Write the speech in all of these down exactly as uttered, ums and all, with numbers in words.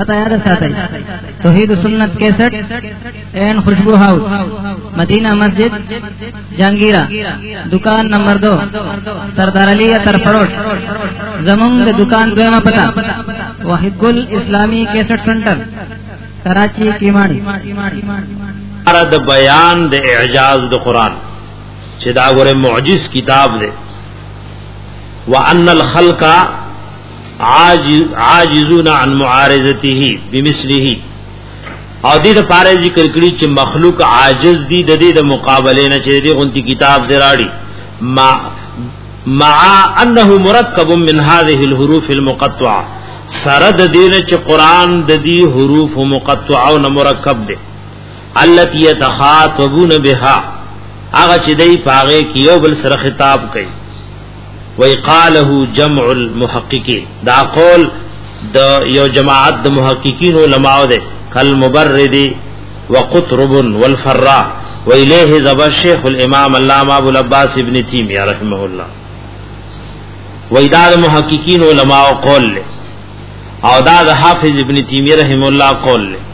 पता याद साथ Tauheed Sunnat cassette and Khushboo house Madina Masjid Jahangira दुकान नंबर दो सरदार अली अतर फरोश जमुंग दुकान दोयमा पता वाहिदुल इस्लामी कैसेट सेंटर कराची कीमाड़ी द बयान द इजाज द कुरान چې دا غره معجز کتاب دی وان الخلق عاجز عاجزون عن معارضته بمثله او دې لپاره ذکر کړي چې مخلوق عاجز دي د دې د مقابله نه چې دې غونتی کتاب دراړي مع مع انه مرکب من هذه الحروف المقطعه سرد دین چې قران د دې حروف مقطعه او مرکب دي التي يتخاطبون بها هغه چې دای پاغه کیو بل سره خطاب کوي وی قاله جمع المحققین دا قول د یو جماعت د محققین علماء ده کل مبرد وقطرب والفراء والیه ذب الشیخ الامام علامہ ابو العباس ابن تیمیہ رحمه الله وی دا د محققین علماء قول له او دا د حافظ ابن تیمیہ رحمه الله قول له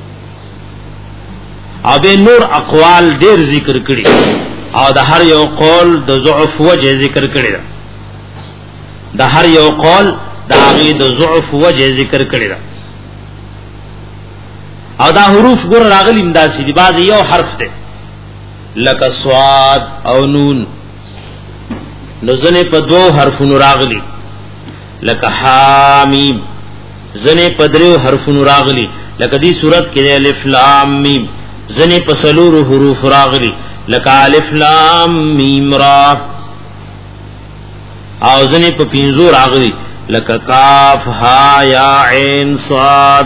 او به نور اقوال ډیر ذکر کړي او د هر یو قول د ضعف وجه ذکر کړي د هر یو قول د هغه د ضعف وجه ذکر کړي او دا حروف ګور راغلي امداسي دي بعض یو حرف ده لک صاد او نون نو ځنه په دوه حرفونو راغلي لک حامیم ځنه په درو حرفونو راغلي لکه دې صورت کې الف لام میم زنی پسلور حروف راغلی لکا الف لام میم را او زنی پا پینزو راغلی لکا کاف ها یا عین صاد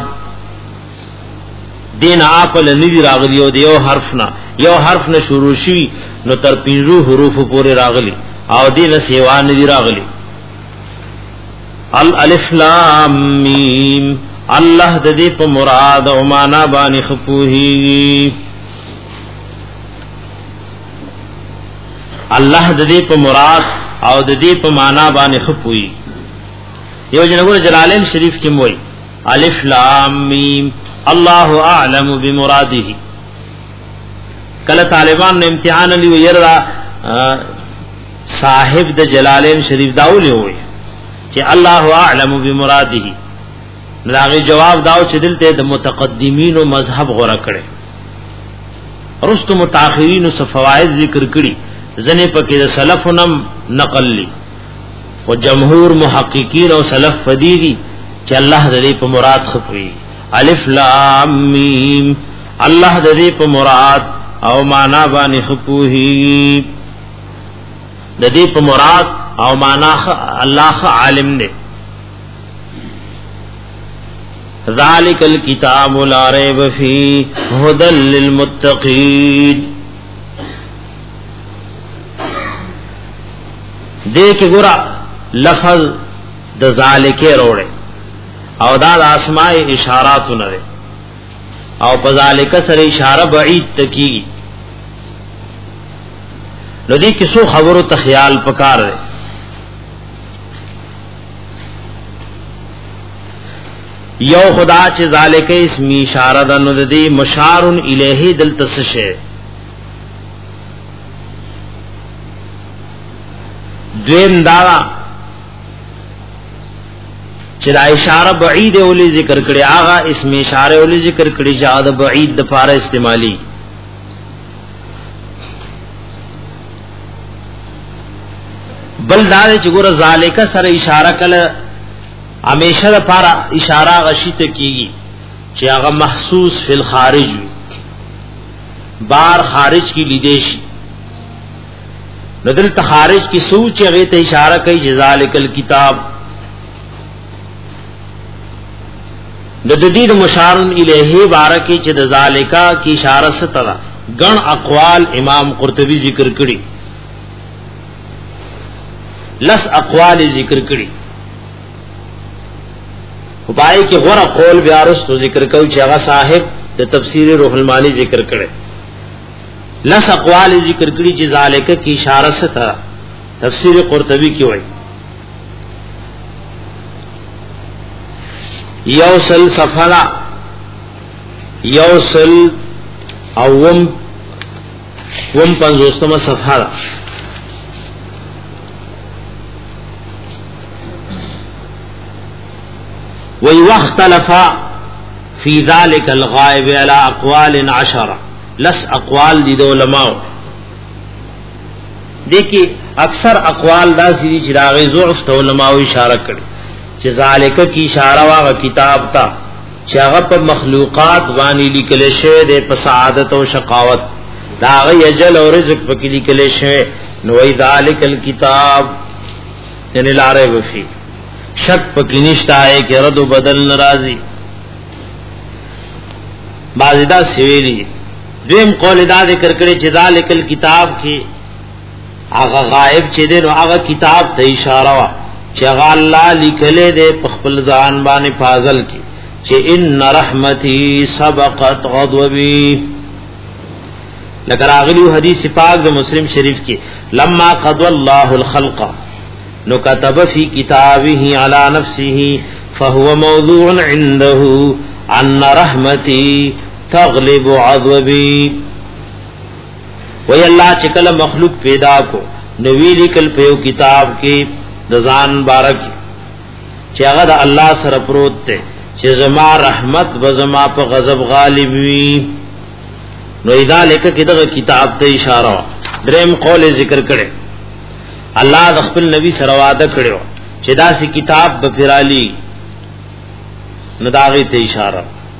دین آپل ندی راغلی او دیو حرفنا یو حرفنا شروع شوی نو تر پینزو حروف پوری راغلی او دین سیوان ندی راغلی الالف لام میم الله د دې په مراد او معنا باندې خپوهي الله د دې په مراد او د دې په معنا باندې خپوهي یو جنګور جلالین شریف کې موي الف لام میم الله اعلم بمراده کله طالبان نے امتحان لیو يرا صاحب د جلالین شریف داول وي چې الله اعلم بمراده راغي جواب داو چې دلته د متقدمین او مذهب غوړه کړي رست متأخرین او فواید ذکر کړي ځنه پکې د سلفونم نقل لي او جمهور محققین او سلف فدیری چې الله د دې په مراد خپوي الف لام میم الله د دې په مراد او معنا باندې خپوي د دې په مراد او معنا الله عالم دی ذالک الکتاب لا ریب فیہ ھدی للمتقین دیکھ گورا لفظ د ذالک روڑے او دا اسماء اشارات نه او په ذالک سره اشاره بعید تکی نو دې کیسو خبرو ته خیال پکار دی یو خدا چې ذالک اسم اشاره ده نو د دې مشار الیه دلته څه دویم دا چې دا اشاره بعید اولی ذکر کړي هغه اسم اشاره اولی ذکر کړي چې دا بعید د فار استعمالی بل دا چې ګور ذالک سره اشاره کله ہمیشہ دا پارا اشارہ غشیت کیگی چی آغا محسوس فی الخارج بار خارج کی لیدیشی ندل تخارج کی سوچ اغیت اشارہ کئی جزالک الکتاب نددید مشارن الیہ بارکی چی دزالکا کی اشارہ سترہ گن اقوال امام قرطبی ذکر کری لس اقوال ذکر کری خدای کی غره قول بیا رستو ذکر کوي چې هغه صاحب د تفسیر روح المانی ذکر کړي لس اقوال ذکر کړي چې ذالک کی اشاره ستاره تفسیر قرطبی کی وایي یوصل صفحه یوصل اوم وم پنځوستمه صفحه وی واختلف فی ذلك الغائب على اقوال عشرة لس اقوال دي دو علماء دیکھیں اکثر اقوال دا سیدی چراغی ضعف تا علماء اشارہ کردی چه ذالک کی اشارہ واغا کتاب تا چه اغا پا مخلوقات وانی لکلے شوے دے پا سعادت و شقاوت دا اغا اجل و رزق پا کی لکلے شوے نوی ذالک الکتاب یعنی لارے بفی شک پا کی نشتا ہے کہ رد و بدل نرازی بعضی دا سویلی دویم قول دا ذکر کرے چه ذالک الکتاب کی آغا غائب چه دے نو آغا کتاب تا اشارہ وا چه آغا اللہ لکلے دے پخپل زان بان فاضل کی چه ان رحمتی سبقت غضبی لکر آغلیو حدیث پاک دا مسلم شریف کی لما قضى اللہ الخلق نو کتب فی کتابه علی نفسه فهو موضوع عنده ان رحمتی تغلب غضبی وی اللہ چکل مخلوق پیدا کو نوی لکل پیو کتاب کی دزان بارک چی اغد اللہ سر پروت تے چی زما رحمت بزما پا غضب غالب وی نو ادا لکا کدغ کتاب تے اشارہ درم قول ذکر کرے اللہ دخپل نبی سر وعدہ کرے چی دا سی کتاب بفرالی نو داغی تے اشارہ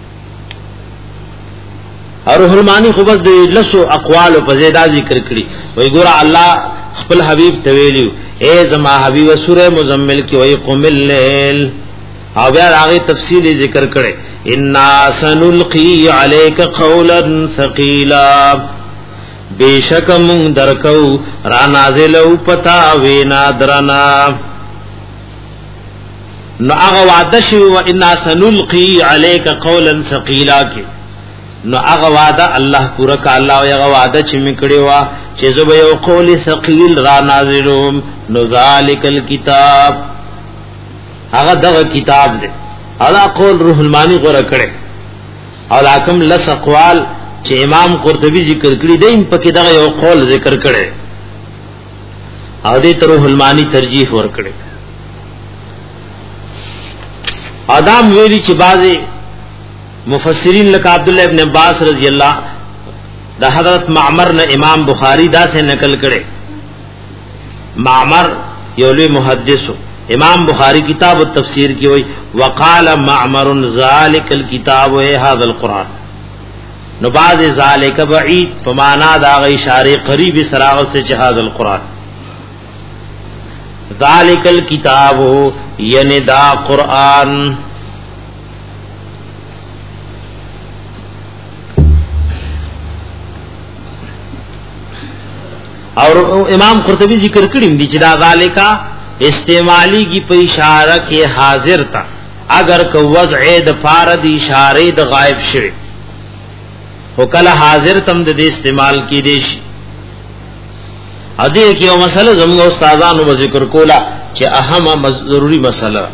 اور روح المانی خوبت دے لسو اقوال و پزیدہ ذکر کری وی گورا اللہ خپل حبیب تویلیو اے زما حبیب سورہ مزمل کی وی قم اللیل او بیاد آغی تفصیلی ذکر کرے انا سنلقی علیک قولا ثقیلا بے شک من درکو را نازلو پتا وینا درنا نو آغا وعدشو و انا سنلقی علیک قولا ثقیلا کی نو اغه وعده الله پورا کا الله او اغه وعده چې میکړي وا چې زو به یو قول ثقيل را نازلوم نو ذالک الكتاب هغه دغه کتاب دی ادا قول روح المانی غره کړي او حکم لس اقوال چې امام قرطبي ذکر کړي دیم پکې دغه یو قول ذکر کړي او دې ته روح المانی ترجیح ور کړي ادم ویلي چې بازي مفسرین لکه عبداللہ ابن عباس رضی اللہ دا حضرت معمر نے امام بخاری دا سے نقل کرے معمر یولوی محدث امام بخاری کتاب التفسیر کی ہوئی وقال معمر ذالک الکتاب ہے هذا القرآن نو بعض ذالک بعید فمانا دا غی اشارے قریب سراغت سے جہاز القرآن ذالک الکتاب یعنی دا قرآن اور امام قرطبی ذکر کړي دي چې دا ذالکا استعمالی کی په اشاره کې حاضر تا اگر کو وضع د فارد اشاره د غائب شوی هو کله حاضر تم د استعمال کې دي شي ا دې کې یو مسله زموږ استادانو ذکر کولا چې اهمه ضروری مسله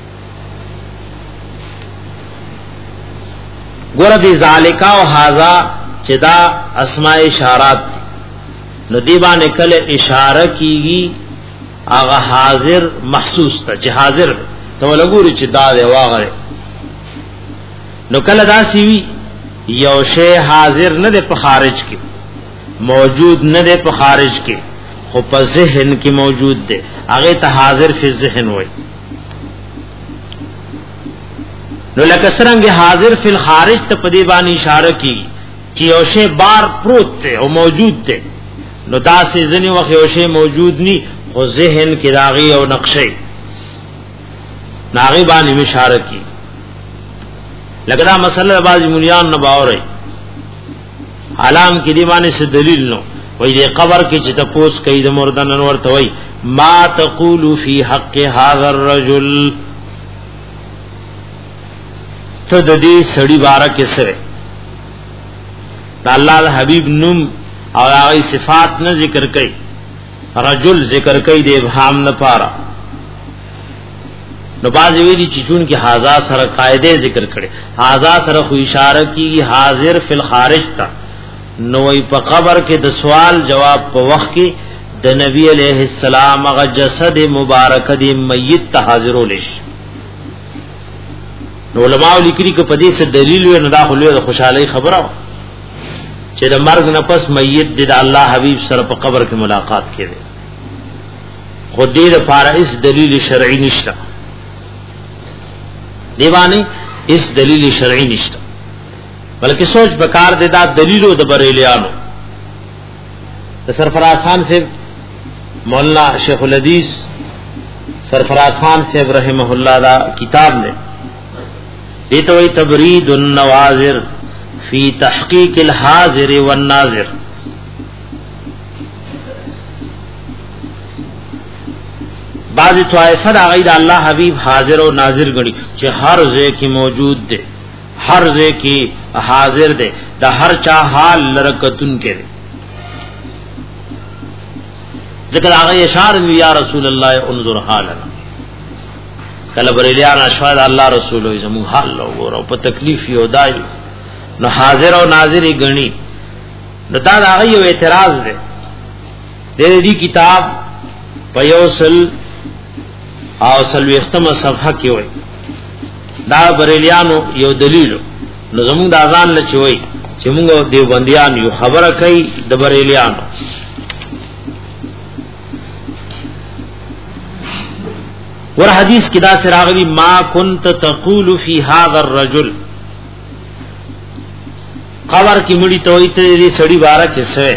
ګور دي ذالکا او هاذا چې دا اسماء اشارات نو دیبان کل اشارہ کیگی آغا حاضر محسوس تا چی حاضر تو لگوری چی دا دے واغرے نو کل دا سیوی یو شے حاضر ندے پا خارج کے موجود ندے پا خارج کے خو پا ذہن کی موجود دے آغی تا حاضر فی ذہن ہوئی نو لکسرنگ حاضر فی الخارج تا پا دیبان اشارہ کیگی چی یو شے بار پروت تے او موجود تے نو دا سے زنی وقت یوشے موجود نی خو ذہن کی راغی او نقشے ناغی بانی مشارہ کی لگدا مسئلہ بازی ملیان نباو رہی علام کی دیمانے سے دلیل نو وی دے قبر کی چتا پوس کئی دا مردن انور توی ما تقولو فی حق هذا الرجل تو دا دی سڑی بارہ کسرے دا اللہ دا حبیب نم اور آغی صفات نہ ذکر کئی رجل ذکر کئی دے ابہام نہ پارا نو باز ویلی چې چون کې حاضر سره قاعده ذکر کړي حاضر سره خو اشاره کی حاضر فی الخارج تا نو په قبر کې د سوال جواب په وخت کې د نبی علیہ السلام هغه جسد مبارک دی میت ته حاضرول شي. نو علماء لیکلي ک په دې څه دلیل و نه دا خو له خوشالۍ خبره چې د مرګ نه پس میت د الله حبیب سره په قبر کې ملاقات کړي. خو دې لپاره اس دلیل شرعي نشته دیوانی اس دلیل شرعی نشتا بلکہ سوچ بکار دے دا دلیلو دا بریلیانو دا سرفراز خان سے مولانا شیخ الحدیث سرفراز خان سے رحمہ اللہ دا کتاب نے دیتا ہوئی تبرید النوازر فی تحقیق الحاضر والناظر. بعض طائفہ دا غیر اللہ حبیب حاضر و ناظر گنی چې ہر ځای کې موجود دے ہر ځای کې حاضر دے دا ہر چا حال لرکتن کې دے ذکر آغا اشار یا رسول اللہ انظر حالنا کله بریلیان اشواد اللہ رسول زمو حال لو ګورو په تکلیف یو دای نو حاضر او ناظر گنی نو دا آغا یو اعتراض دے دے دی کتاب پیوسل او سلوختم صفحه کې وای دا بریلیانو یو دلیل نو زموږ د اذان لچ وای چې موږ دیوبندیان یو خبره کوي د بریلیانو ور حدیث کې دا سراغلی ما كنت تقول في هذا الرجل خبر کې مړی ته وای ته دې سړی بارا کې څه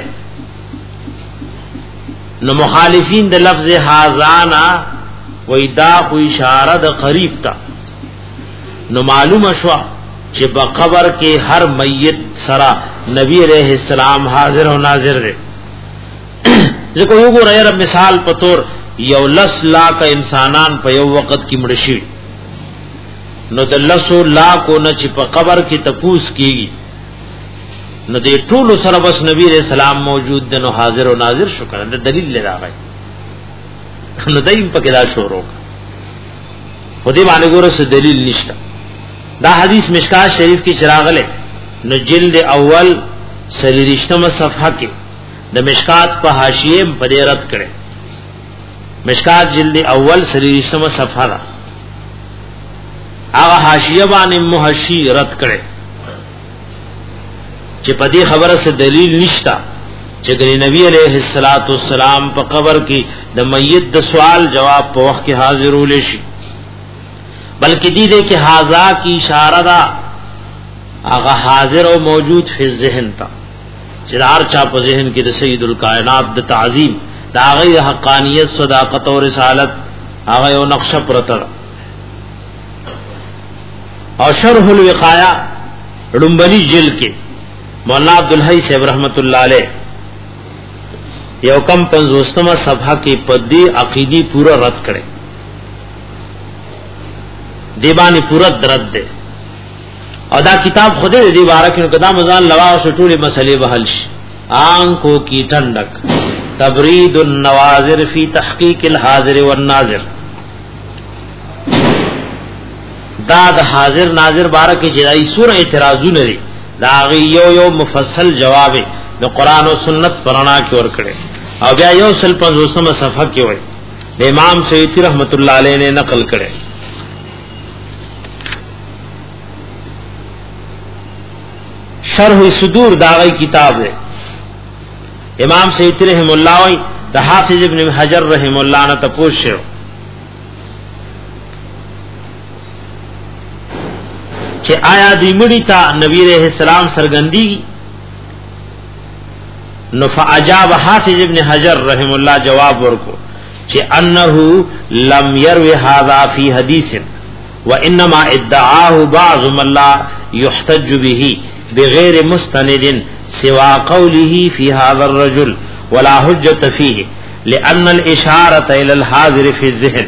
نو مخالفین د لفظ هاذانا وی دا خو اشاره د قریب تا نو معلومه شو چې په قبر کې هر میت سره نبی علیہ السلام حاضر او ناظر دی. ځکه یو ګوره مثال په تور یو لس لاک انسانان په یو وخت کې مړ شي نو د لسو لاکو نه چې په قبر کې تپوس کیږي نو دې ټول سره بس نبی علیہ السلام موجود دی نو حاضر او ناظر شو کنه دلیل لراغی نو دایم پکې دا شروع خو دې باندې ګوره څه دلیل نشته. دا حدیث مشکات شریف کې چراغله نو جلد اول سلیریشتمه صفحه کې د مشکات په حاشیه په دې رد کړي. مشکات جلد اول سلیریشتمه صفحه دا هغه حاشیه باندې محشی رد کړي چې په دې خبره څه دلیل نشته چې ګری نبی علیہ الصلات والسلام په قبر کې د میت د سوال جواب په وخت کې حاضرول شي بلکې دې دې کې حاضا کی اشاره دا هغه حاضر او موجود فی ذهن تا چې هر چا په ذهن کې د سید الکائنات د تعظیم دا غي حقانیت صداقت او رسالت هغه یو نقشه پرته او شرح الوقایہ لومبني جلد کې مولانا عبدالحی صاحب رحمت الله علیه یو کم پنځوستمه صفحه کې پدې عقیدی پورا رد کړي دیبانی پورا درد ده او دا کتاب خوده دی بارہ کې قدم ځان لوا او ټولې مسلې بحل شي آنکھوں کی ٹھنڈک تبرید النوازر فی تحقیق الحاضر والناظر دا د حاضر ناظر بارہ کې جدای سور اعتراضونه دي دا یو یو مفصل جواب د قران او سنت پرانا کې ور کړي او بیا یو سل پنځوسمه صفحه کې وای د امام سیوطی رحمت الله علیه نے نقل کړي. شرح صدور داغی کتاب ہے امام سیوطی رحم اللہ وای د حافظ ابن حجر رحم اللہ نے تپوس شو چې آیا دی مړی تا نبی علیہ السلام سرګندی نو فاجاب حافظ ابن حجر رحم اللہ جواب ورکو چې انه لم يروي هذا في حديث وانما ادعاه بعض من لا يحتج به بغیر مستند سوا قوله في هذا الرجل ولا حجة فيه لأن الاشارة الى الحاضر في الذهن.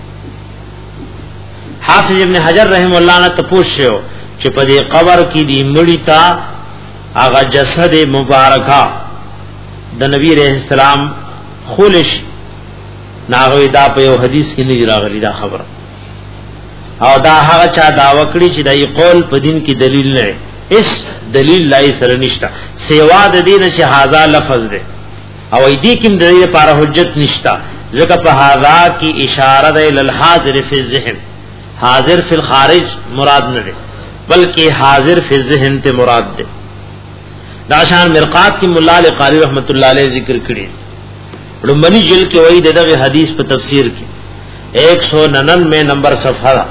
حافظ ابن حجر رحم اللہ نے تپوشو چې په دې قبر کې دی مړی تا هغه جسد مبارکا د نبی رحم السلام خولش ناغوی دا په یو حدیث کې نه راغلی دا خبره او دا هغه چا دا وکړي چې دای قول په دین کې دلیل نه اس دلیل لای سره نشتا سیوا د دین چې هاذا لفظ ده او دې کې د دې لپاره حجت نشتا ځکه په هاذا کې اشاره ده ال حاضر فی الذهن حاضر فی الخارج مراد نه ده بلکې حاضر فی الذهن ته مراد ده دا شان مرقات کی مولا علی قاری رحمت الله علیه ذکر کړي رمبنی جل کې وایي دغه حدیث په تفسیر کې ایک سو ننانوے نمبر صفحہ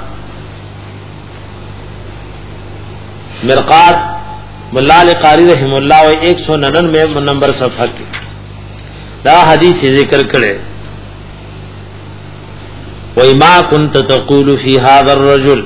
مرقات مولا علی قاری رحم الله و ایک سو ننانوے نمبر صفحہ کې دا حدیث ذکر کړي وای ما كنت تقول في هذا الرجل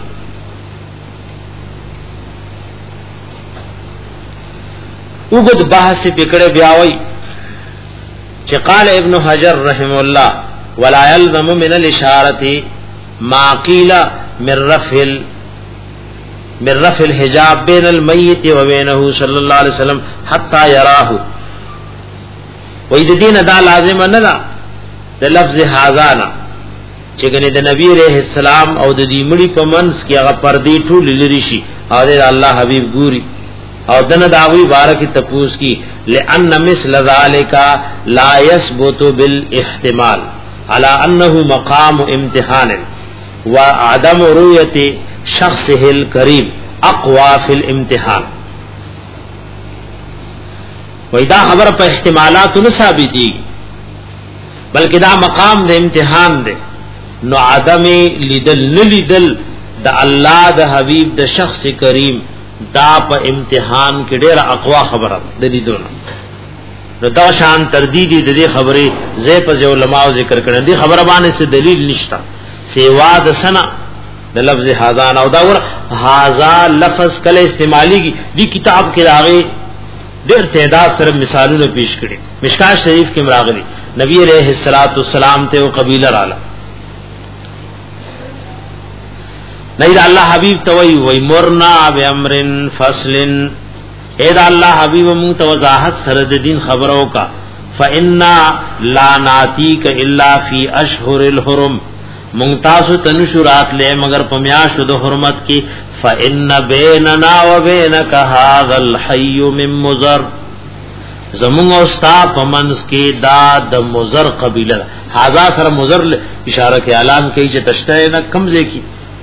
وګد بحث پکړه بیاوي چې قال ابن حجر رحم الله ولا يلزم من الاشاره ما قيل من رفع من رفع الحجاب بين الميت وبينه صلى الله عليه وسلم حتى يراه وې د دین ادا لازم نه ده د لفظ هاذانا چې ګنې د نبی عليه السلام او د دې مړي په منځ کې هغه پردي ټول لري شي او د الله حبيب ګوري او دنه داوی بارک تپوس کی لئن مثل ذلك لا يثبت بالاحتمال على انه مقام امتحان وعدم رؤيه شخصه الكريم اقوى في الامتحان وإذا خبر په احتمالات نه ثابتي بلکې دا مقام د امتحان دی نو عدم لیدل نلیدل د الله د حبیب د شخص کریم دا په امتحان کې ډېر اقوا خبره د دې دونه نو دا شان تردیدی د دې خبرې زې په علماء ذکر کړي دي خبره باندې څه دلیل نشتا سیوا د سنا د لفظ هاذان او دا ور هاذا لفظ کله استعمالي دي کتاب کې راغی ډېر تعداد سره مثالونه پیش کړي مشکات شریف کې مراغلي نبی عليه الصلاه والسلام ته او قبيله رااله نہیں دا اللہ حبیب توئی وی مرنا بامر فصل اے دا اللہ حبیب مون تو وضاحت سرد دین خبروں کا فإنا لا ناتیک الا فی اشہر الحرم مونتاس تنشرات لے مگر پمیاش دو حرمت کی فإن بیننا و بینک هذا الحی من مضر زمون استا پمنس کی دا د مضر قبیلہ هذا سر مضر اشارہ کے اعلان کی چې تشته نہ کمزے کی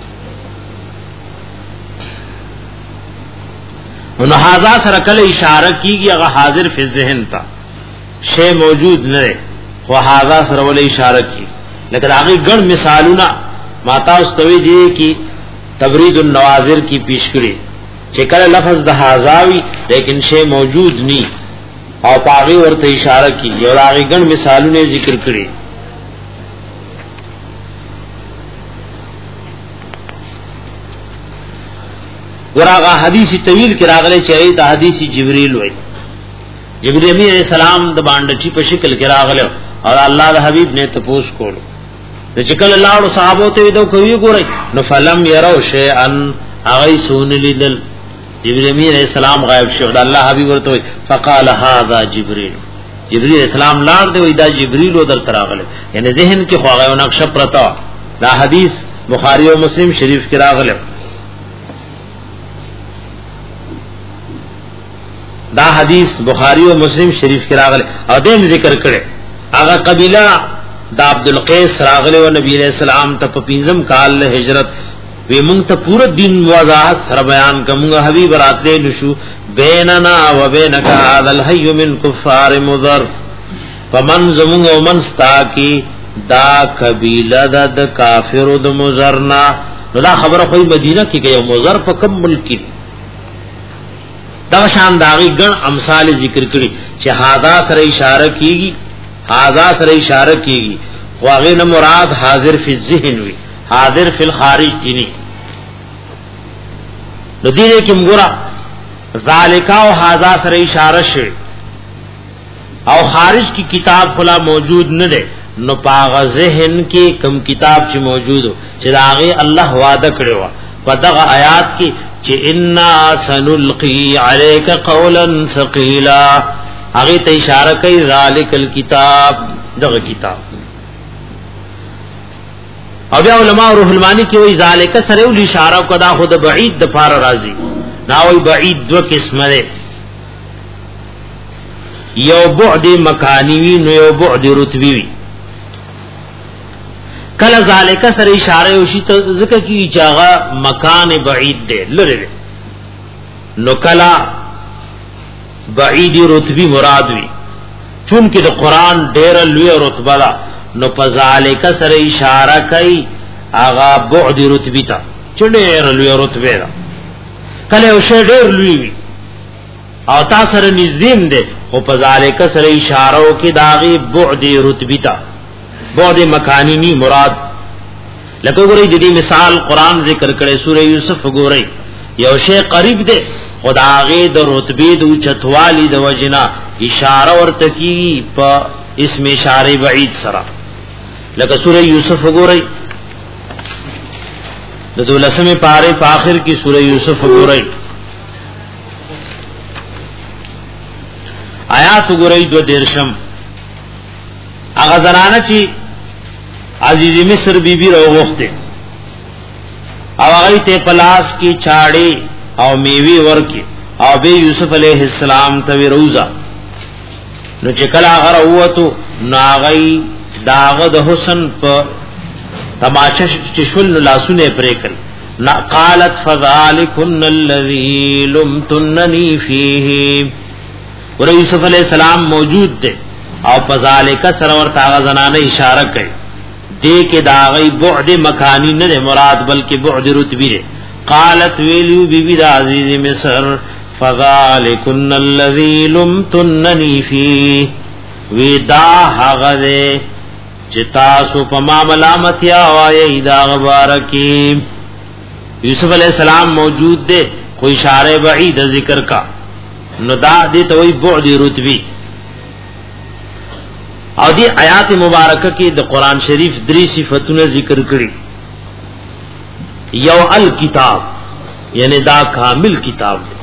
نو هاذا سره کله اشاره کیږي هغه حاضر فی ذهن تا شی موجود نه خو هاذا سره ول اشاره کی لکه هغه ګڼ مثالونه ماتا استوی دی کی تبرید النواظر کی پیش کړي چې کله لفظ د هاذاوی لیکن شی موجود نی او پاغي ورته اشاره کی یو هغه ګڼ مثالونه ذکر کړي ورغه حدیث طویل کې راغلی چې ای د حدیث جبرئیل وای جبرئیل علیہ السلام د باندې چې په شکل کې راغله او الله د حبیب نے تپوس کولو د چکل الله او صحابه ته دو کوي ګورای نو فلم يروا شيئا اغي سون لیدل جبرئیل علیہ السلام غائب شو د الله حبیب ورته فقال هذا جبرئیل جبرئیل السلام لاړ دی دا جبرئیل ودر راغله یعنی ذهن کې خواغه نقش پرتا دا حدیث بخاری او مسلم شریف کې راغله دا حدیث بخاری و مسلم شریف کی راغلے او دیم ذکر کرے آغا قبیلہ دا عبدالقیس راغلے و نبی علیہ السلام تا پینزم کال ہجرت وی منگ تا پورا دین وضاحت سر بیان کا منگا حبیب راتلے نشو بیننا و بینکا هذا الحی من کفار مضر فمن زمونگ و منستا کی دا قبیلہ دا دا کافر دا مضرنا نو دا خبر خوی مدینہ کی کہ مضر پا کم ملکی دا شان داغی گن امثال ذکر کړي چې هاذا سره اشاره کیږي هاذا سره اشاره کیږي واغه نه مراد حاضر فی الذهن وی حاضر فی الخارج دینی نو دې کې موږ ذالک او هاذا سره اشاره شي او خارج کی کتاب خلا موجود نه ده نو پاغ ذهن کې کم کتاب چې موجود چې داغه الله وعده کړو په دغه آیات کې چې ان سنلقي عليك قولا ثقيلا هغه ته اشاره کوي ذالک الكتاب دغه کتاب او بیا علماء روح المانی کې وی ذالک سره ول اشاره کدا خود بعید د فار راضی نا وی بعید دو قسمه ده یو بعد مکانی وی نو یو بعد رتبی وی کله ذالک سره اشاره وشي ته ذکر کی چاغه مکان بعید ده لره نو کلا بعید رتبی مراد وی چون کې د قران ډېر لوی رتبه ده نو پذالک سره اشاره کوي اغا بعد رتبی تا چډېر لوی رتبه ده کله او شه ډېر لوی وی او تاسو سره نږدې ده خو پذالک سره اشاره وکي داغي بعد رتبی تا بعد مکانی نی مراد لکه ګورې د دې مثال قران ذکر کړي سوره یوسف ګورې یو شی قریب ده خداغه د رتبه د چتوالی د وجنا اشاره ورته کی په اسم اشاره بعید سره لکه سوره یوسف ګورئ د دولسمه پاره په اخر کې سوره یوسف ګورئ آیات ګورئ دو درشم هغه زنانه چې عزیز مصر بیبي راوغخته او هغه ته پلاس کی چاړي او میوي ورکی او به یوسف علیہ السلام ته روزا نو چې کله هغه وته ناغي داغه د حسن په تماشا چې شل لاسونه پرې کړ نا قالت فذلکن الذی لمتننی فیه ور یوسف علیہ السلام موجود دے او فذلک سرور تاغه زنانه اشاره کوي دې کې داغي بعد مکانی نه مراد بلکې بعد رتبی ده قالت ویلو بی بی دا عزیز مصر فذلکن الذی لمتننی فیه ودا هغه چتا سو پما ملامت یا وای دا غبارکی یوسف علیہ السلام موجود دے کوئی اشارہ بعید ذکر کا ندا دی تو وی بعد رتبی او دی آیات مبارکہ کی د قران شریف دری صفاتونه ذکر کړي یو الکتاب یعنی دا کامل کتاب دی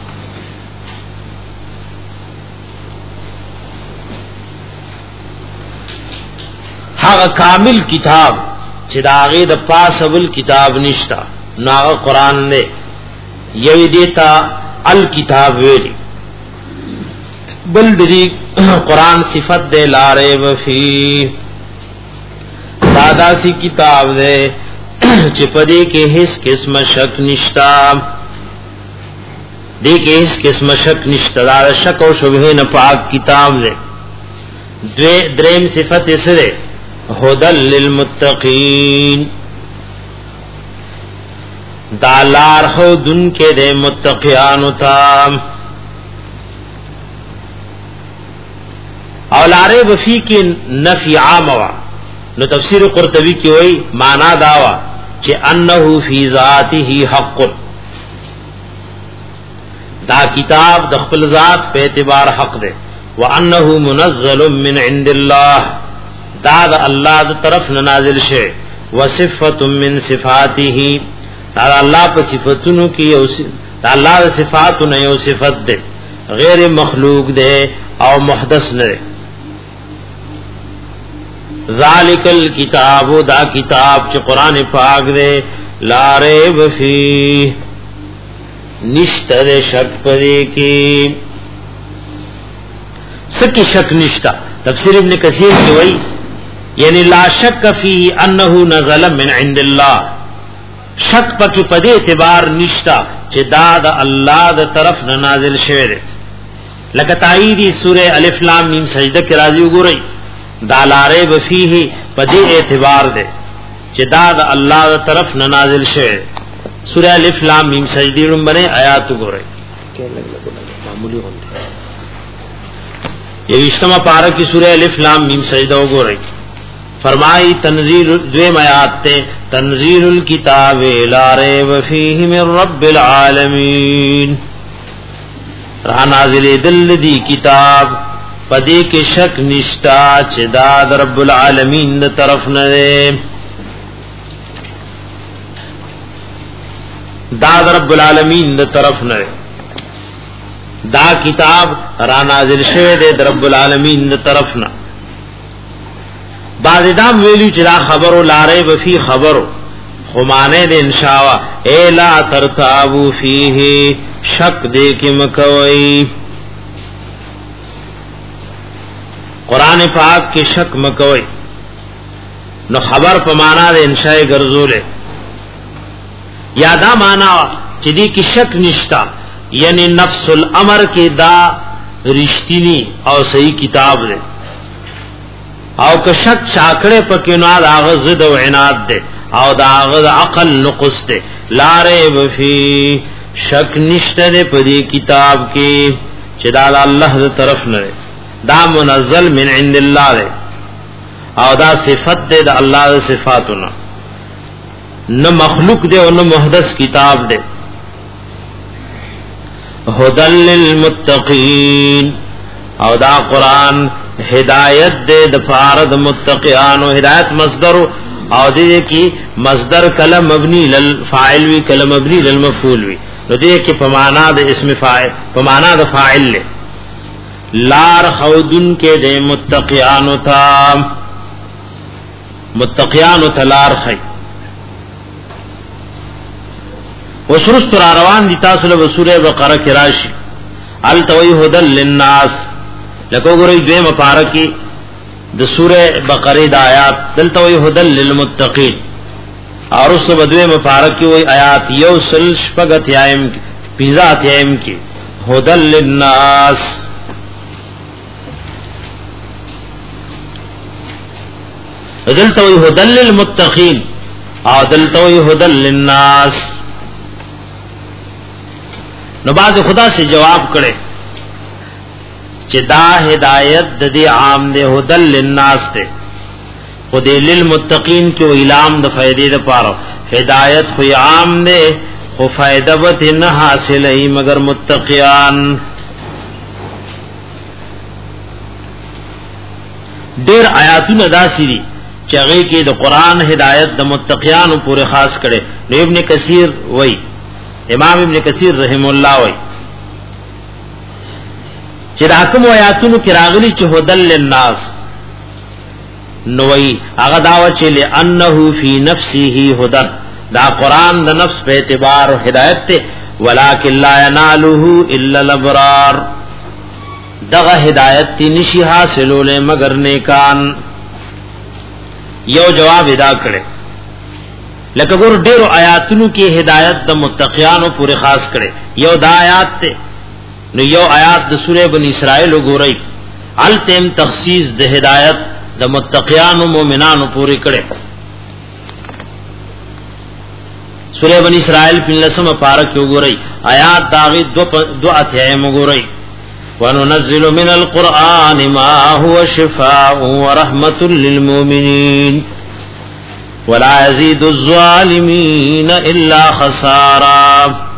هغه کامل کتاب چې دا هغه د پاسول کتاب نشتا ناغه قران نه یوی دیتا الکتاب ویلی بل دی قران صفت دے لارے وفی سادا سی کتاب دے چې پدې کې هیڅ قسم شک نشتا دې کې هیڅ قسم شک نشتا دا شک او شبهه نه پاک کتاب دے دوی دریم صفت سره هدل للمتقین دالار هو دن کې د متقیانو ته او لاره وفي کې نفي عام وا نو تفسیر قرطبی کې وایي معنا داوا چې انه فی ذاته حق دا کتاب د خپل ذات په اعتبار حق ده وانه منزل من عند الله دا د الله د طرف نه نازل شي وصفه من صفاته دا الله په صفاتونو کې یو دا الله د صفاتونو یو صفت ده غیر مخلوق ده او محدث نه ذالک الکتاب دا کتاب چې قران پاک دے لا ریب فی نشتر شک پدې کې سکی شک نشتا تفسیر ابن کثیر کی وئی یعنی لا شک فی انه نزل من عند الله شک پکې پدې اعتبار نشتا چې دا د الله د طرف نه نازل شوی دی لکه تاییدی سورہ الف لام میم سجدہ کې راځي وګورئ دا لاره بفیه پدې اعتبار ده چې دا د الله تر طرف نه نازل شوی سورہ الف لام میم سجدی روم باندې آیات وګورئ معمولی غونډه یہ اجتماع پارہ کی سورہ الف لام میم سجدہ وګورئ فرمائی تنزیل دویم آیات تے تنزیل الکتاب لا ریب فیہ من رب العالمین رہا نازل دل دی کتاب پدې کې شک نشتا چې دا د رب العالمین د طرف نه ده دا د رب العالمین د طرف نه دا کتاب را نازل شوی دی د رب العالمین د طرف نه بعض دام ویلو چې دا خبرو لارې بفي خبرو خمانه د انشاء اے لا ترتابو فيه شک دې کې مکوي قران پاک کې شک مکوي نو خبر په معنا د انشاء ګرځولې یادا معنا چې دې کې شک نشتا یعنی نفس الامر کې دا رښتینی او صحیح کتاب دی او که شک چاکړه پکې نو هغه ضد او عناد دی او دا هغه عقل نقص دی لارې بفي شک نشته دی په دې کتاب کې چې دا الله تر طرف نه دا منزل من عند الله دی او دا صفت دی د الله د صفاتونو نه مخلوق دی او نه محدث کتاب دی هدل للمتقین او دا قرآن ہدایت دے د فارد متقیان و ہدایت مصدر او دے کی مصدر کل مبنی للفاعل وی کل مبنی للمفعول وی نو دے کی پمانا د اسم فاعل پمانا د فاعل لے لار خودن کے دے متقیان تا متقیان تا لار خی وسرست را روان دی تاسو له سوره بقره کې راشي التوی هدل للناس لکه ګورئ دوی مبارکی د سوره بقره د آیات دلتوی هدل للمتقین اور اس بدوی مبارکی وی آیات یو سل شپغت یایم پیزات یایم کی هدل للناس دلتوی هدل للمتقین او دلتوی هدل للناس نو باز خدا سے جواب کړي چې دا ہدایت د دې عام ده هدل للناس ته خدای للمتقین کې اعلان د فائدې لپاره ہدایت خو عام ده خو فائدہ به نه حاصلې مگر متقیان ډېر آیاتونه داسې دي چې هغه کې د قران ہدایت د متقیانو پورې خاص کړي نو ابن کثیر وایي امام ابن کثیر رحم الله وای چې راکم آیاتونو کې راغلي چې هدل للناس نو وای هغه داوا چې لانه فی نفسه هدى دا قران د نفس په اعتبار هدایت ته ولکن لا ینالہ الا الابرار دغه هدایت نشي حاصلوله مگر نیکان یو جواب ادا کړي لکه ګور ډیرو آیاتونو کې هدایت د متقیانو پورې خاص کړي یو د آیات ته نو یو آیات د سوره بنی اسرائیل وګورئ التم تخصیص د هدایت د متقیانو مؤمنانو پورې کړي سوره بنی اسرائیل په لسمه پارہ کې وګورئ آیات داغه دو دو اتیایم وګورئ وننزل من القرآن ما هو شفاء ورحمة للمؤمنين ولا يزيد الظالمين الا خسارا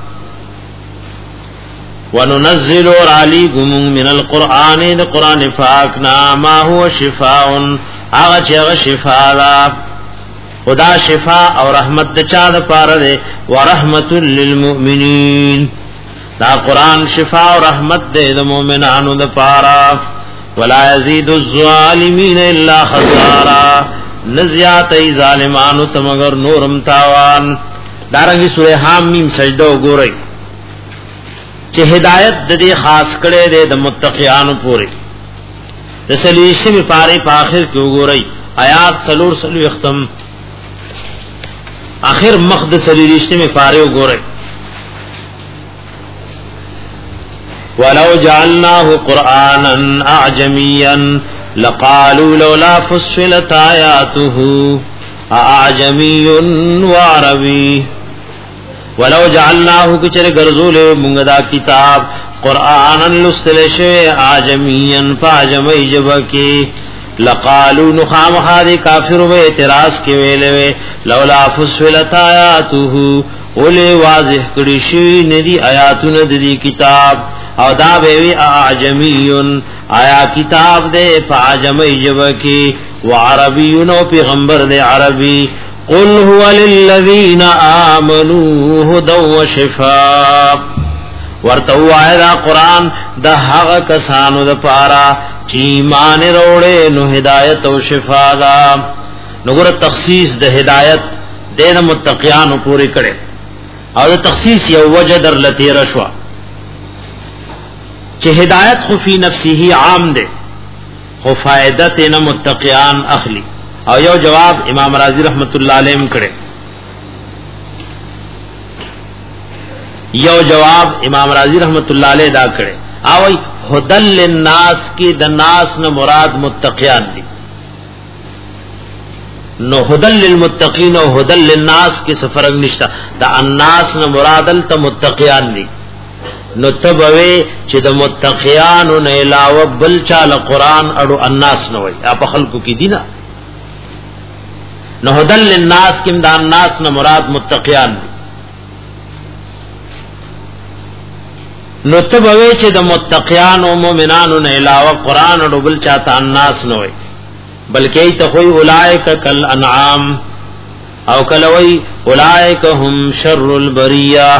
وننزل عليكم من القرآن القرآن فاكنا ما هو شفاء اغا شفاء خدا شفاء او رحمت د چا د پاره ده ورحمت للمؤمنین دا قرآن شفاء او رحمت ده د مؤمنانو د پاره ولا يزيد الظالمين الا خسارا نزیات ای ظالمانو تمگر نورم تاوان دارنگی سورہ حامیم سجدہ وګورئ چې ہدایت د دې خاص کړي د متقیانو پورې د سلیشه می پاره په اخر کې وګورئ آیات سلور سلو ختم اخر مخد سلیشه می پاره وګورئ ولو جعلناه قرانا اعجميا لقالوا لولا فصلت آیاته اعجمی وعربی ولو جعلناه کچر گرزول منگدا کتاب قرآنا لستلشو اعجمیا فاعجمی جبکی لقالوا نخام خاد کافر و اعتراض کے ویلوے لولا فصلت آیاته اولی واضح کڑشوی ندی آیاتون دی کتاب او دا بیوی اعجمیون آیا کتاب دے فعجمی جبکی وعربیون و پیغمبر دے عربی قل هو للذین آمنوا هدى وشفاء ورتو آیا دا قرآن دا حق کسانو دا پارا چې ایمان وروړي نو هدایت او شفا دا. نو ګره تخصیص د هدایت د متقیانو پوری کړي او د تخصیص یو وجه در لتی رشوا چې هدایت خو فی نفسه عام ده خو فائدت نه متقیان اخلی. او یو جواب امام رازی رحمت الله علیه کړي یو جواب امام رازی رحمت الله علیه دا کړي او هدل للناس کی د ناس نه مراد متقیان دي. نو هدل للمتقین او هدل للناس کې څه فرق نشته. د الناس نه مراد ال متقیان دي. نو تبوي چې د متقیانو نه علاوه بل چاله قران اړو الناس نه وي په خلقو کې دي نه. نو هدل للناس کې د الناس نه مراد متقیان دي. نو تبوي چې د متقیانو او مؤمنانو نه علاوه قران اړو بل چاته الناس نه وي بلکې ته خوې اولائک کل انعام او کلوی اولائک هم شر البریہ.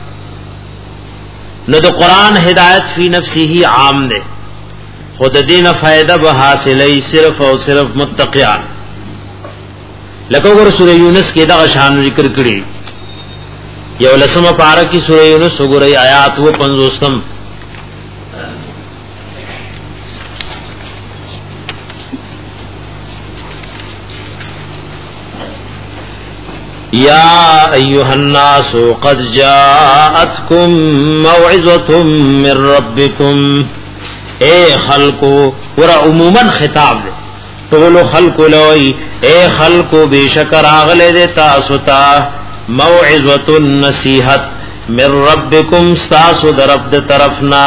نو د قران هدایت فی نفسه عام ده خود دین فائدہ به حاصلې صرف او صرف متقیان. لکه ور سورہ یونس کې دا شان ذکر کړي یو لسمه پارا کی سورہ یونس وګورئ آیات و پنځوستم. یا ایها الناس قد جاءتکم موعظة من ربکم. اے خلقو ورا عموما خطاب دے ټول خلقو لوی اے خلقو بیشکر اغله دے تاسو ته موعظة نصیحت من ربکم استاسو درب دے طرفنا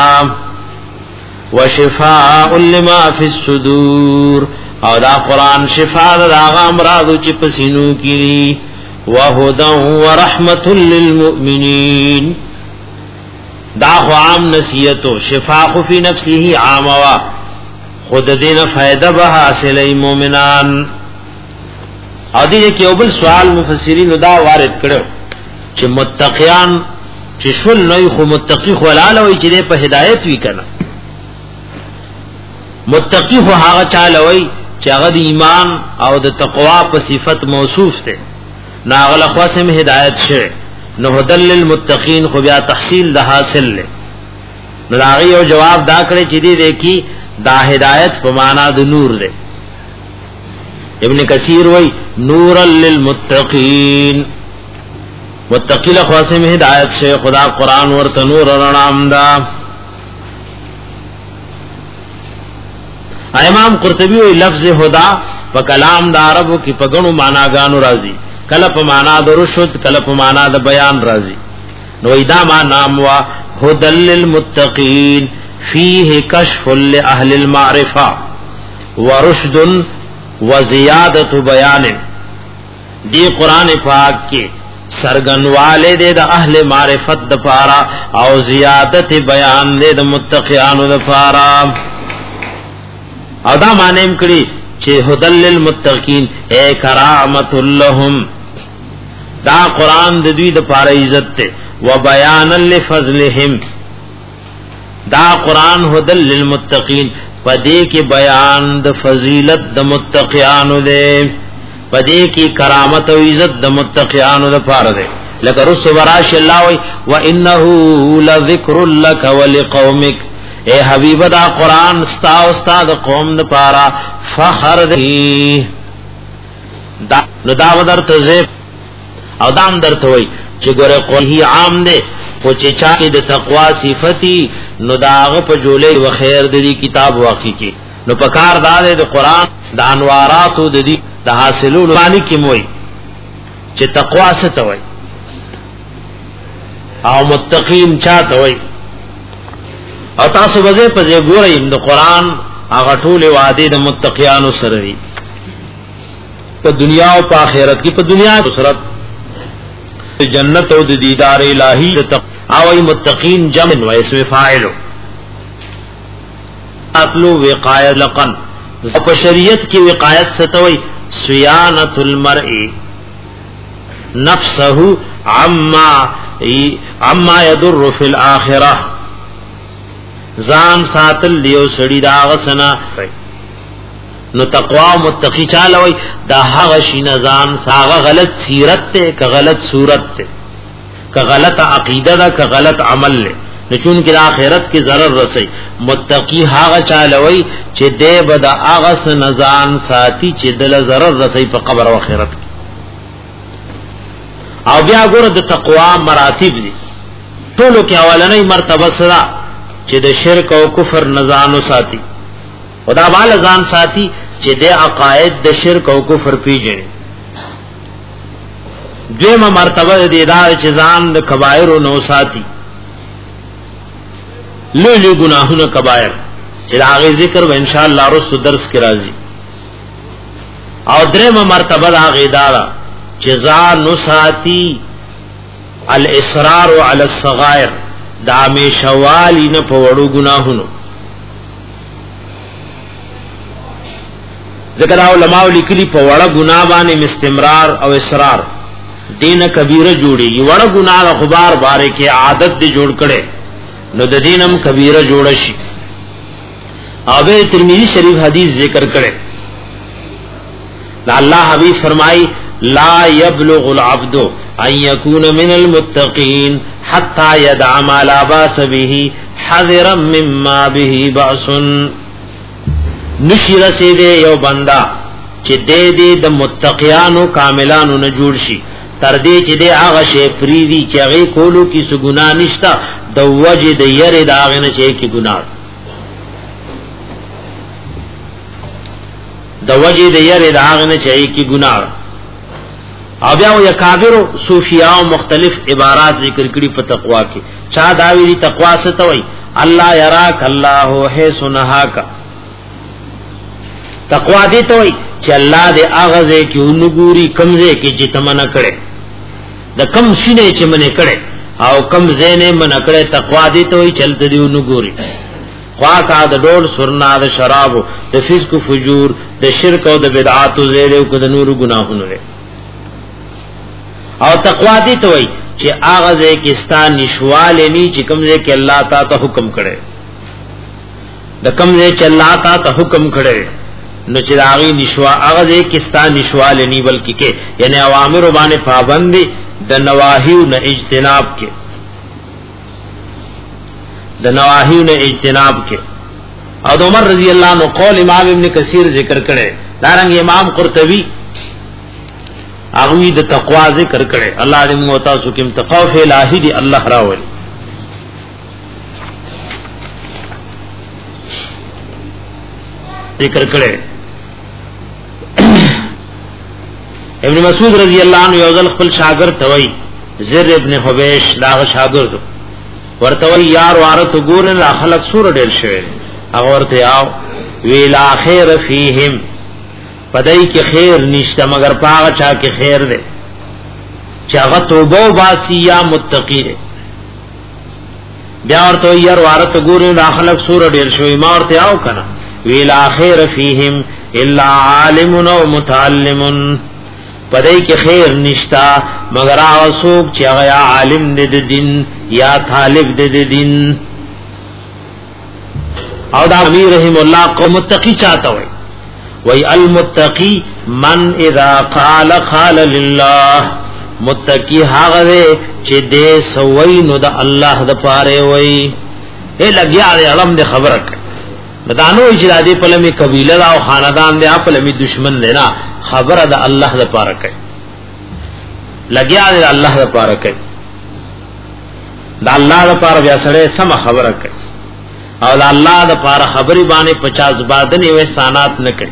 وشفاء لما فی الصدور او دا قرآن شفاء دا امراض چې پسینو کی وهدى ورحمة للمؤمنين. دا عام نصیحت و شفاء فی نفسه عام وا خود دین فائدہ به حاصلې مؤمنان. او دې کې یو بل سوال مفسرین دا وارد کړو چې متقیان چې شول نه خو متقی خو لاله وي چې په هدایت وی کنه. متقی خو هغه چاله وي چې هغه د ایمان او د تقوا په صفت موصوف ده ناغل خواصم ہدایت شوه. نو هدل للمتقین خو بیا تحصیل د حاصل له. نو داغي یو جواب دا کړی چې دې دیکي دا ہدایت په معنا د نور ده. ابن کثیر وای نور للمتقین متقی له خواصم ہدایت شوه خدا قران ورته نور رڼام دا. امام قرطبی وی لفظ هدا په کلام د عربو کې په غنو معناګانو راځي. کله په معنا د رشد کله په معنا د بیان راځي. نو ایدا معنا وا هدل للمتقین فيه کشف لاهل المعرفه ورشد وزیادت بیان. دی قران پاک کې سرګنواله دې د اهل معرفت د پارا او زیادت بیان دې د متقینانو د پارا. او دا معنی کړي چې هدل للمتقین اے کرامت لهم دا قران د دوی د پاره عزت ته و بیان لفضلهم. دا قران هدل للمتقین پدې کې بیان د فضیلت د متقینانو ده پدې کې کرامت او عزت د متقینانو د پاره ده. لکه رسول براش الله وی و انه لذکر لک ولقومک. اے حبیب دا قرآن ستا استاد قوم دا پارا فخر دی دا نو دا در تزیب او دام در توی چی گره قولی عام دے خو چی چاکی دا تقوی صفتی نو دا آغا پا جولی و خیر دی کتاب واقعی کی. نو پکار دا دے دا قرآن دا انواراتو دا دی دا حاصلو لبانی کی موئی چی تقوی ستوی او متقیم چاہتوی. او تاسو بځه په ځای ګورئ د قران هغه ټول وعده د متقینانو سره دي په دنیا او په آخرت کې. په دنیا کې سرت جنت او د دیدار الہی او متقین جمع و اسم فاعل اطلو وقایه لقن. په شریعت کې وقایت ستوي صيانه المرء نفسه عما عما يضر في الاخره. ځان ساتل دیو سړی دا غسنا نو تقوا متقی چالوي دا هغه شینه ځان ساغه غلط سیرت ته ک غلط صورت ته ک غلط عقیده دا ک غلط عمل له نچون کې آخرت کې ضرر رسي متقی هغه چالوي چې دې بد هغه سنزان ساتي چې دل ضرر رسي په قبر او آخرت او بیا ګوره د تقوا مراتب دي ټولو کې اولنۍ مرتبه سره چې د شرک او کفر نزان ساتي خدا بال ځان ساتي چې د عقاید د شرک او کفر پیژني دیمه مرتبه د ادارې چې ځان د کبایر او نو ساتي لولي گناهونه کبایر چې هغه ذکر و ان شاء الله رسو درس کې راځي او درېمه مرتبه د هغه اداره چې ځان نو ساتي الاصرار علی الصغائر دا میشوالی نه په وړو گناهونو ذکر علماء لیکلي په وړه ګناه باندې استمرار او اصرار دین کبیره جوړي وړه ګناه خبر باره کې عادت دی جوړ کړي نو د دینم کبیره جوړ شي او به ترمذی شریف حدیث ذکر کړي الله حبیب فرمای لا يبلغ العبد ان يكون من المتقين حتى يدع ما لا باس به حذرا مما به باس نشیر سیده یو بندا چې دې دې د متقیانو کاملانو نه جوړ شي تر دې چې دې هغه شی فریدي چې هغه کولو کې څه ګناه نشتا د وجه د یری دا هغه نه شي کې ګناه د وجه د یری دا هغه نه شي کې ګناه او بیا یو کافرو صوفیاو مختلف عبارات ذکر کړي په تقوا کې چا دا ویلي تقوا څه ته وای الله یراک الله ہے سنهاک تقوا دې ته وای چې الله دې اغازه کې اونګوري کمزه کې چې تمنا کړي د کم شینه چې منه کړي او کم زینه منه کړي تقوا دې ته وای چلته دې اونګوري خوا کا د ډول سرنا د شراب د فسق فجور د شرک او د بدعات او زیره او د نور ګناهونو لري او تقوا دې ته وای چې اغازه کې ستان نشواله ني چې کمزه کې الله تعالی ته حکم کړي د کمزه چې الله تعالی ته حکم کړي نو چې راغي نشوا هغه دې کستا نشوال نی بلکې کې یعنی اوامر باندې پابندي د نواهیو نه اجتناب کې د نواهیو نه اجتناب کې او د عمر رضی الله عنه قول امام ابن کثیر ذکر کړي دارنګ امام قرطبي هغه د تقوا ذکر کړي الله دې موږ تاسو کې تقوا الہی دی الله راولي ذکر کړي ابن مسعود رضی اللہ عنہ یوزل خپل شاگرد توئی زر ابن حبیش داغ شاگرد ورتوئی یار وارت گورن لا خلق سور ډیر شوی هغه ورته آو ویلا خیر فیهم پدای کی خیر نشته مگر پاغه چا کی خیر ده چاغه توبه واسی یا متقی ده بیا ورته یار وارت گورن لا خلق سور ډیر شوی ما ورته آو کنه ویلا خیر فیهم الا عالم و متعلم پدای کی خیر نشتا مگر هغه څوک چې هغه عالم دې د دین یا طالب دې د دین او دا امیر رحم الله قوم متقی چاته وای وای المتقی من اذا قال قال لله متقی هغه چې دې سوي نو د الله د پاره وای اے لګیا دې علم دې خبره بدانو اجرادی پلمی قبیلہ او خاندان دے پلمی دشمن دینا خبر دا اللہ دا پارا کئی لگیا دے اللہ دا پارا کئی دا اللہ دا پارا بیا سڑے سم خبر کئی او دا اللہ دا پارا خبری بانے پچاس بادنی و احسانات نکئی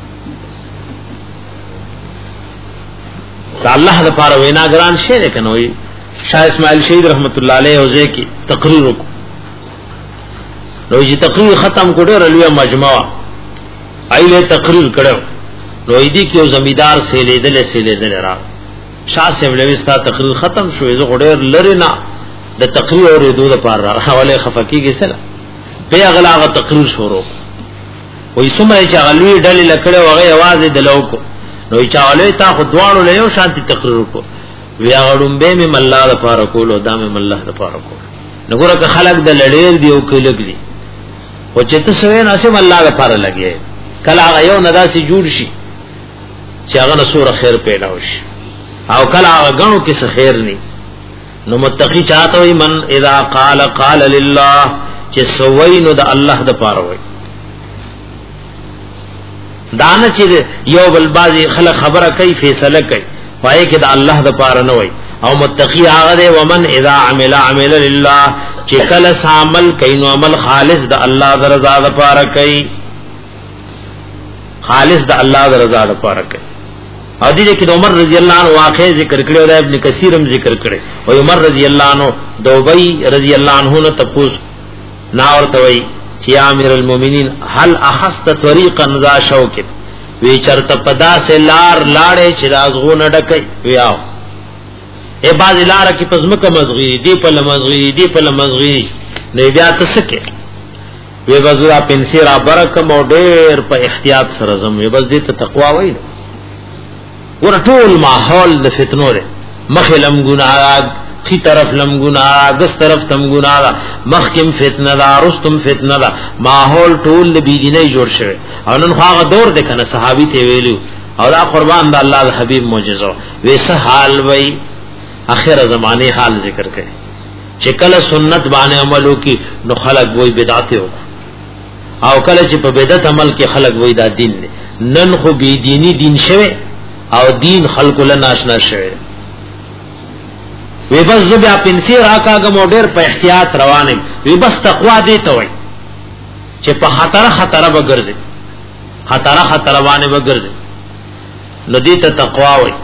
دا اللہ دا پارا وینا گران شیر کنوئی شاہ اسماعیل شہید رحمت اللہ علیہ وزے کی تقریر کو نو چې تقریر ختم کړو رلوه مجمع ایله تقریر کړو نو دې کې یو زمیدار سه لیدل سه لیدل را شاه صاحب لويستا تقریر ختم شو زه غډر لری نه د تقریر اور دوه پر را حواله خفقیږي سره په اغلاغه تقریر شروع وې سمره چې غلوی ډلې لکړه وغه आवाज دلو کو نو چې اولې تا خو دوانو له یو شانتي تقریر کو وی غړم به مې مله د پاره کولو دامه مله د پاره کو نګوره که خلق د لړیر دی او کلګ دی او چې ته سوي نه سم الله لپاره لګي کله هغه یو ندا سي جوړ شي چې هغه نصور خیر پیدا وشي او کله هغه غنو کې څه خیر نه نو متقی چاته وي من اذا قال قال لله چې سوي نو د الله د پاره وي دانه چې یو بل بازي خلک خبره کوي فیصله کوي وای کې د الله د پاره نه وي او متقی هغه دی ومن اذا عمل عمل لله چې کله عمل کوي نو عمل خالص د الله د رضا لپاره کوي خالص د الله د رضا لپاره کوي او دې کې عمر رضی الله عنه واقع ذکر کړی او ابن کثیر هم ذکر کړی او عمر رضی الله عنه دوبی رضی الله عنه نو تپوس نا ورته وی چې امیر المؤمنین هل اخذت طریقا ذا شوک وی چرته پدا سے لار لاړې چې رازغونه ډکې ویاو اے باز لار کې پزمکه مزغی دی په لمزغی دی په لمزغی نه بیا تسکه وی بزرا پنسیرا برکم او ډېر په احتیاط سره زم وی بس دې ته تقوا وای ور ټول ماحول د فتنو ده مخلم ګناه خي طرف لم ګناه دس طرف تم ګناه مخکم فتنه دا رستم فتنه دا ماحول ټول د بيدینه جوړ شوی او نن خواغه دور ده کنه صحابي ته ویلو او دا قربان د الله حبيب معجزه ویسه حال وای اخر زمانه حال ذکر کړي چې کله سنت باندې عملو کې نو خلق وای بدعت وو او کله چې په بدعت عمل کې خلق وای دا دین نه نن خو بيدینی دین شوی او دین خلق له ناشنا شوی وی بس زبیا پنسی راکاګه موډر په احتیاط روانه وی بس تقوا دی ته وای چې په خطر خطر وګرځي خطر خطر باندې وګرځي نو دې ته تقوا وای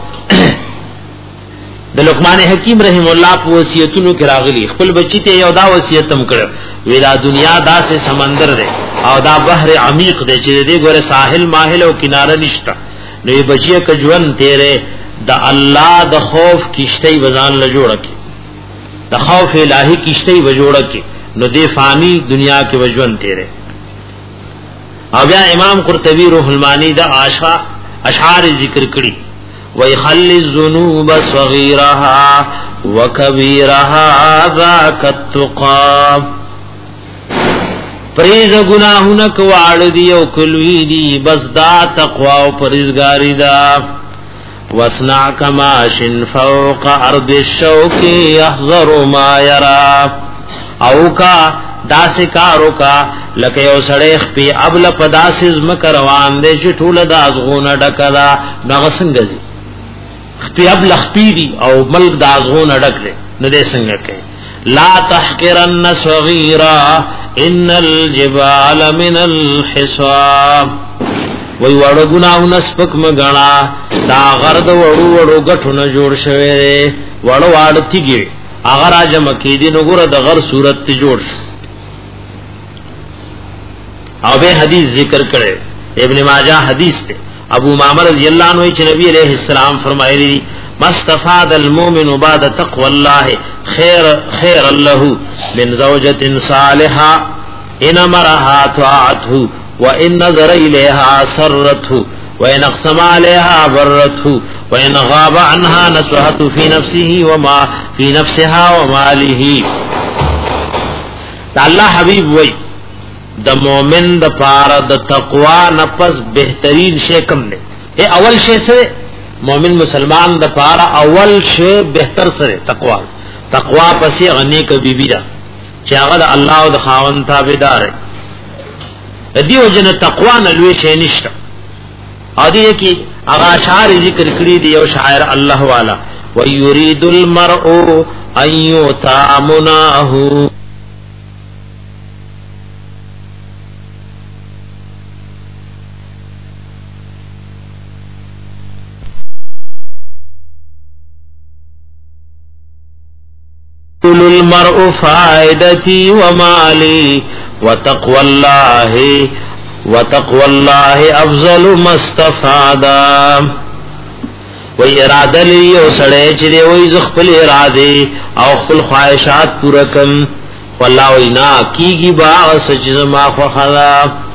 د لقمان حکیم رحم الله په وصیتونو کې راغلي خپل بچی ته یو دا وصیت هم کړ وی دا دنیا داسې سمندر دی او دا بحر عمیق دی چې دې ګوره ساحل ماحل او کناره نشته نو یې بچی ک ژوند تیرې د الله د خوف کیشته وزان له جوړه کی د خوف الہی کیشته و جوړه کی نو دې فانی دنیا کې وجون تیرې او بیا امام قرطبی روح المانی دا عاشا اشعار ذکر کړي ويخلي الذنوب صغيرها وكبيرها ذاك التقى پریز گناہونه کواړ دی او کلوی دی بس دا تقوا او پرهیزګاری دا واسنع کماش فوق ارض الشوك يحذر ما يرى او کا داس کارو کا لکه یو سړی خپي ابل پداسز مکروان دې چې ټول د ازغونه ډکلا نغسنګزي خپي ابل خپيري او ملک د ازغونه ډکله نو دې څنګه کوي لا تحقرن صغيرا ان الجبال من الحصاب وی وړو ګناونه سپک مګنا دا غرد وړو وړو غټونه جوړ شوی وړو واړتیږي هغه راځم کې دي نو ګره د غر صورت ته جوړ او به حدیث ذکر کړي ابن ماجه حدیث ته ابو معمر رضی الله عنه چې نبی عليه السلام فرمایلی مستفاد المؤمن بعد تقوى الله خير خير له من زوجة صالحة ان مرها طاعته وان نظر اليها سرته وان اقسم عليها برته وان غاب عنها نصحته في نفسه وما في نفسها وماله. الله حبيب وای د مؤمن د پاره د تقوا نفس بهترین شی کوم نه اے اول شی سره مؤمن مسلمان د پاره اول شی بهتر سره تقوا تقوا پسې غنی ک بیبی دا چې هغه د الله او د خاوند تابعدار دی دیو جن تقوا نه لوي شی نشته ادي کی هغه اشعار ذکر کړی دی او شاعر الله والا ويريد المرء ان يتامنه قل المرء فائدتي ومالي وتقوى الله وتقوى الله افضل ما استفادا. وی اراده لري او سړی چې دی وای ز خپل اراده او خپل خواهشات پوره کم والله وینا کیږي با سچ زما خو خلا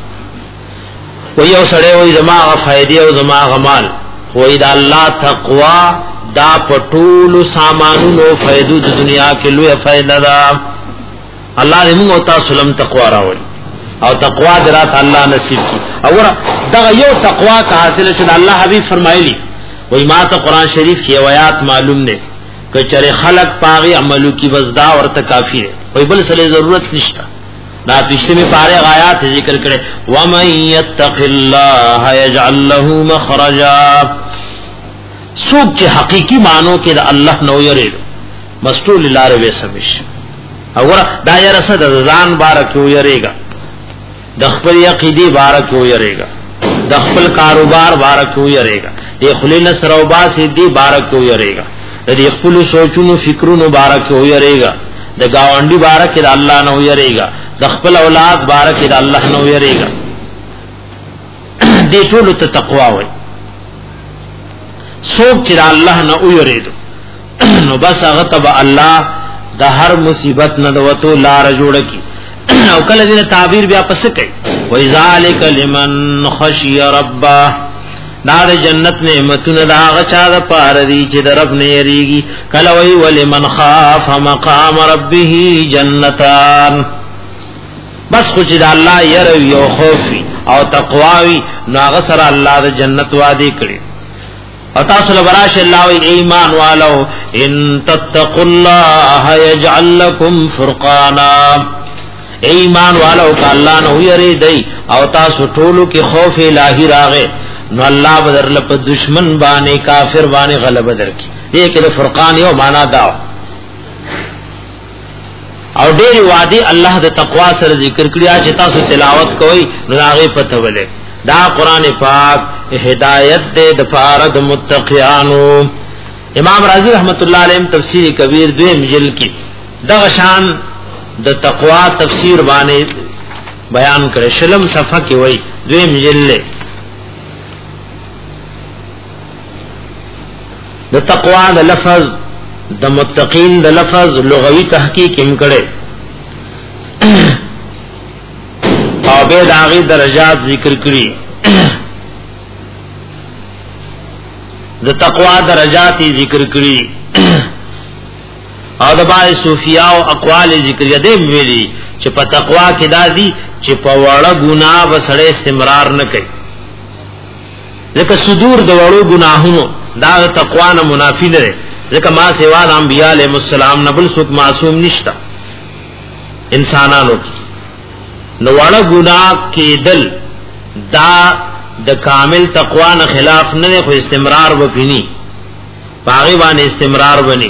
وی او سړی وای زما فائدې او زما غمال وای دا الله تقوا دا پټول سامانونو فائدو د دنیا کې لوی فائدہ ده. الله دې موږ ته سلام تقوا راوړي او تقوا درات الله نصیب کی. اور دا یو تقوا کا حاصل شد الله حبیب فرمایلی وای ما ته قران شریف کی آیات معلوم نه کہ چرے خلق پاغي عملو کی وزدا ورته کافی ہے وای بل سره ضرورت نشتا. دا پښته می پاره آیات ذکر کړي و من یتق الله یجعل له مخرجا. سوق چې حقيقي معنی کې د الله نو یری مستول لاره وې سمش. اور دا یې رسد ځان بارک یو یریګا د خپل عقیدی بارک یو یریګا د خپل کاروبار بارک یو یریګا د خلیل سروبا سي دی بارک یو یریګا د خپل سوچونو فکرونو بارک یو یریګا د گاونډي بارک د الله نو یریګا د خپل اولاد بارک د الله نو یریګا. دې ټول ته تقوا وای. سوچ چې الله نه ویریدو نو بس هغه تبع الله د هر مصیبت نه دوتو لار جوړ کی. او کله دې تعبیر بیا پس کوي وای ذالک لمن خشی ربه. دا د جنت نعمتونه دا غچا د پاره دی چې د رب نه یریږي. کله وای ولمن خاف مقام ربه جنتان. بس خو چې د الله یری یو خوفي او تقواوی نو هغه سره الله د جنت وعده کړی. او تاسو لبراش الله وی ایمان والو ان تتقوا الله یجعل لكم فرقانا. ایمان والو ک الله نو یری دی او تاسو ټولو کې خوف الہی راغې نو الله بدر لپ دشمن باندې کافر باندې غلبه درکې. دې کې فرقان یو معنا دا او ډېر وادي الله د تقوا سره ذکر کړی چې تاسو تلاوت کوئ نو هغه پته ولې. دا قران پاک ہدایت دے دفارد متقیانو. امام رازی رحمت اللہ علیہ تفسیر کبیر دویم جلد کی دا شان د تقوا تفسیر بانے بیان کرے. شلم صفحہ کی وئی دویم جلد د تقوا د لفظ د متقین د لفظ لغوی تحقیق هم کرے او به داغي درجات ذکر کړی. د تقوا درجات ذکر کړی او د باندې صوفیا او اقوال ذکر یده ویلي چې په تقوا کې دادی چې په وړه ګناه وسړې استمرار نه کوي. ځکه صدور د وړو ګناهونو دا تقوا نه منافی نه ده. ځکه ما سیوا د انبیاء علیهم السلام نه بل څوک معصوم نشتا انسانانو. نو واړه ګناه کېدل دا د کامل تقوا نه خلاف نه خو استمرار وکړي باغی باندې استمرار بني.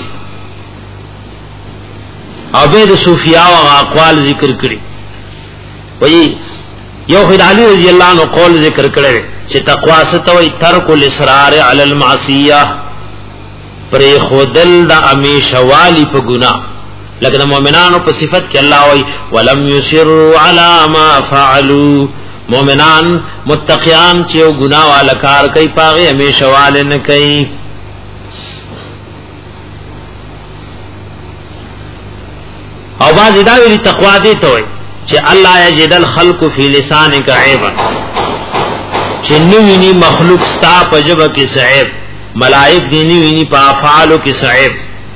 او به د صوفیا او اقوال ذکر کړي. وایي یو خدای رضی الله عنه قول ذکر کړي چې تقوا ستوي ترک الاصرار علی المعصیه پر خودل د امیشوالی په ګناه. لکه د مؤمنانو په صفت کې الله وایي ولم یسروا علی ما فعلوا. مؤمنان متقیان چې او ګناه والا کار کوي پاغه همیشه والے نه کوي. او باز دا ویلي تقوا دې ته وایي چې الله یجد الخلق فی لسانک عیبا. چې نویني مخلوق ستا په جبه کې عیب، ملائک دې نویني په افعالو کې عیب.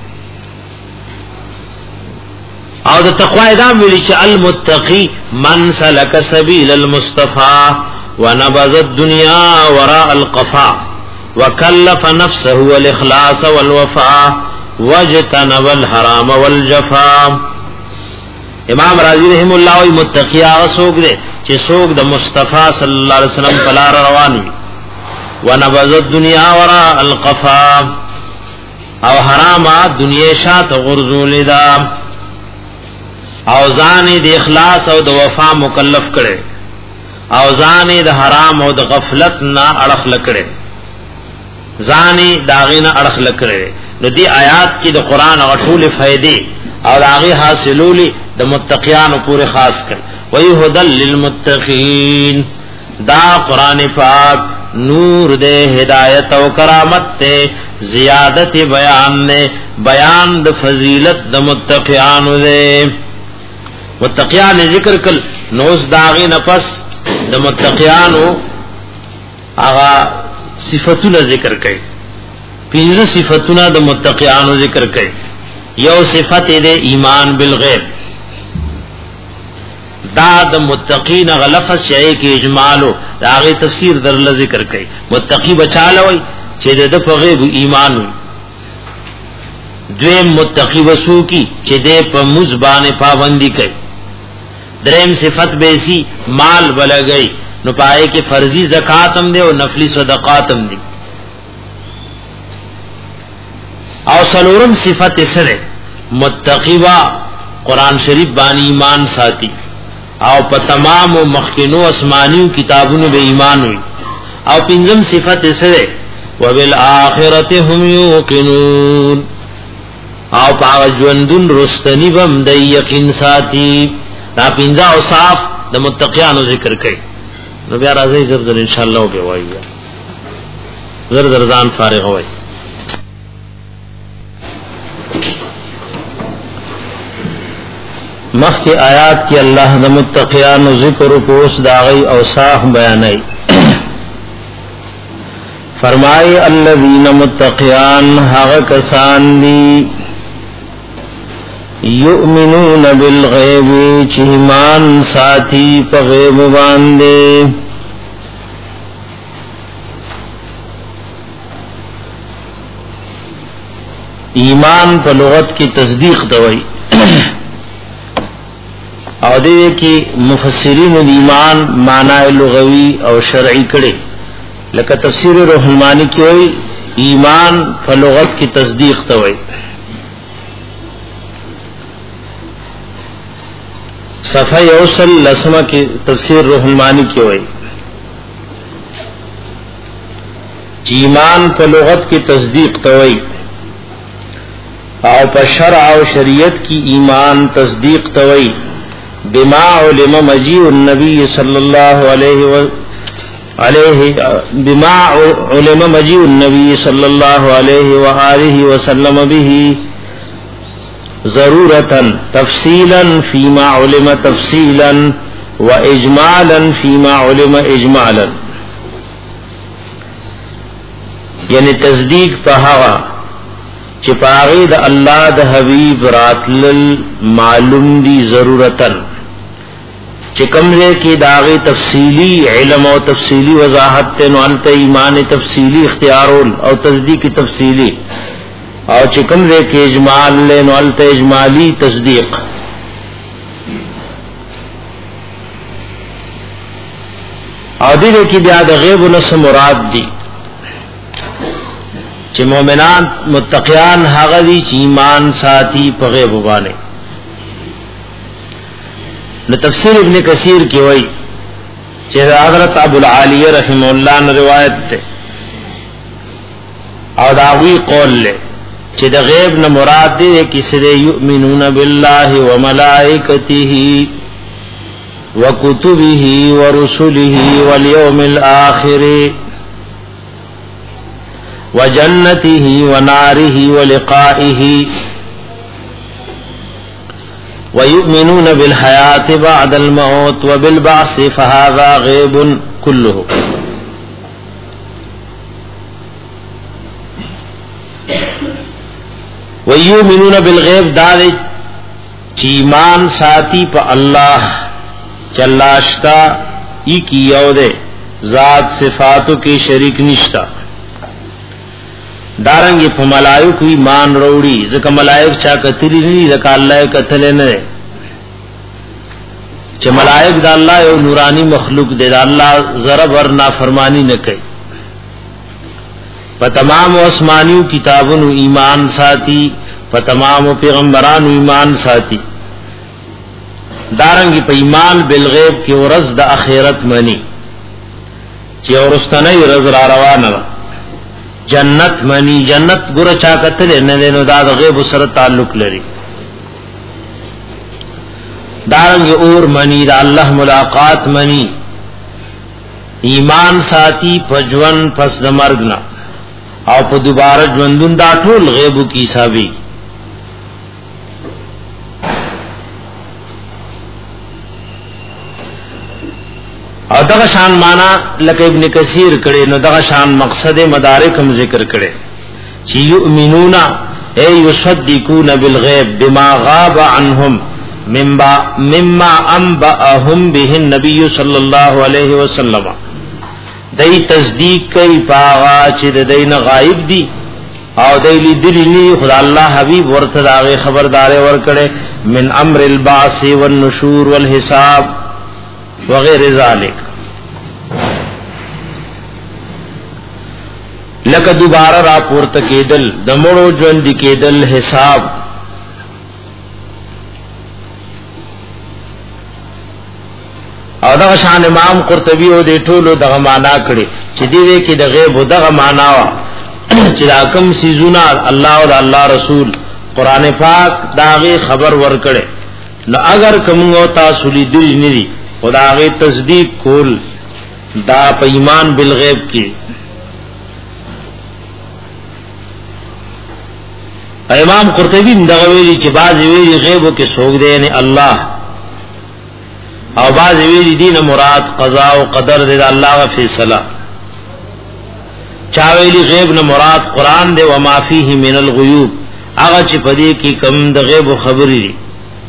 او د تقوا ادم ویلی چې المتقی من سلک سبیل المصطفى ونبذ الدنيا وراء القفا وكلف نفسه والاخلاص والوفاء واجتنب الحرام والجفا. امام رازی رحم الله وی متقی هغه څوک دی چې څوک د مصطفی صلی الله علیه وسلم په لار روان وي. ونبذ الدنيا وراء القفا او حرامات دنیا شاته غرزول دا او ځان د اخلاص او د وفا مکلف کړي او ځان د حرام او د غفلت نه اړخ لکړي ځان داغې نه اړخ لکړي. نو دې آیات کې د قران او ټول فائدې او هغه حاصلولي د متقیانو پورې خاص کړ. ويهدل للمتقین. دا قران پاک نور دے ہدایت او کرامت تے زیادت بیان نے بیان د فضیلت د متقیانو دے. متقیان ذکر کل نوز داغی نفس د متقیانو آغا صفتونه ذکر کئی. پینزه صفتونه د متقیانو ذکر کئی. یو صفت دے ایمان بالغیب. دا د متقین غلفظ شای کې اجمالو دا غي تفسیر در ذکر کړي. متقی بچاله وي چې د په غیب ایمان وي. دویم متقی وسو کی چې د په مزبانه پابندی کوي. دریم صفت بیسی مال بلګي نو پائے کې فرضی زکات هم دی او نفلی صدقات هم دي. او سلورم صفت سره متقی وا قرآن شریف باندې ایمان ساتي او په تمام مخکینو آسمانیو کتابونو به ایمان وي. او پنځم صفت سره وبالآخرته هم یوقنون او پاو ژوندون رستنی بم د یقین ساتي. دا پنځه اوصاف د متقینو ذکر کړي. نو بیا راځي زر زر ان شاء الله به وایي زر زر ځان فارغ وای. مخی آیات کی اللہ د متقیانو ذکر کو اس داغی اوصاف بیانائی. فرمائی الذین متقیان حق کسان دی یؤمنون بالغیب چیمان ساتھی پا غیب باندے. ایمان پا لغت کی تصدیق دوئی او دې کې مفسرین د ایمان معنی لغوي او شرعي کړي. لکه تفسیر روح المانی کې وایي ایمان په لغت کې تصدیق ته وایي. صفحه یوصل لسمه کې تفسیر روح المانی کې وایي ایمان په لغت کې تصدیق ته وایي او په شرع او شریعت کې ایمان تصدیق ته وایي. بما علم مجيء النبي صلى الله عليه و عليه بما علم مجيء النبي صلى الله عليه واله وسلم به ضرورة تفصيلا فيما علم تفصيلا واجمالا فيما علم اجمالا. یعنی تصدیق په هغه چې پاغي د الله د حبيب راتل معلوم دي ضرورتن چې کمزه کې داغي تفصیلی علم او تفصیلی وضاحت ته نو انت ایمان تفصیلی اختیارون او تصدیق تفصیلی او چې کمزه کې اجمال له نو انت اجمالی تصدیق. او دې کې بیا د غیب نس مراد دي چې مؤمنان متقیان هغه دي چې ایمان ساتي په غیب باندې. نو تفسیر ابن کثیر کې وایي چې حضرت ابو العالیہ رحم الله نے روایت ده او داوی قول له چې د غیب نه مراد دي چې سره یؤمنون بالله وملائکته وکتبه ورسله والیوم الاخر وجنته وناره ولقائه ويؤمنون بالحياة بعد الموت وبالبعث فهذا غيب كله. ويؤمنون بالغيب دار ایمان ساتھی پا اللہ چلاشتا ای کی یودے ذات صفاتو کی شریک نشتا. دارنګ په ملائکه ایمان وروړي ځکه ملائک چا کتلی نه ځکه الله کتل نه چې ملائک د الله یو نورانی مخلوق دی. د الله ذره ور نافرمانی نه کوي. په تمام آسمانیو کتابونو ایمان ساتي په تمام پیغمبرانو ایمان ساتي. دارنګ په ایمان بالغیب کې ورځ د اخرت منی چې ورستنه ورځ را روانه جنت منی جنت ګره چا کتل نه نو دا د غیب سره تعلق لري. دارنګ اور منی دا الله ملاقات منی ایمان ساتي پجون پس د مرګ نه او په دوباره ژوندون دا ټول غیب کی حسابي. او دغه شان معنا لکه ابن کثیر کړي نو دغه شان مقصد مدارک هم ذکر کړي چې یؤمنون ای یصدقون بالغیب بما غاب عنهم مما مما انبأهم به النبي صلی الله علیه وسلم دای تصدیق کوي پاغا چې دین غایب دي او دای لیدلی خدای الله حبیب ورته داغه خبردار ورکړي من امر البعث والنشور والحساب وغیر ذلک لکه دوباره را پورته کېدل د مړو ژوند کېدل حساب او دا شان امام قرطبی او دې ټولو دغه معنا کړي چې دې کې د غیب دغه معنا وا چې دا کوم سيزونه الله او الله رسول قران پاک داغه خبر ورکړي نو اگر کوم او تاسو لیدل نه خدای تصدیق کول دا په ایمان بالغیب کې امام قرطبی دغه ویلي چې باز ویلي غیب کې سوګ دی نه الله او باز ویلي دین مراد قضاء او قدر دی الله غ فیصله چا ویلي غیب نه مراد قران دی و ما فيه من الغیوب هغه چې پدې کې کم د غیب خبرې دي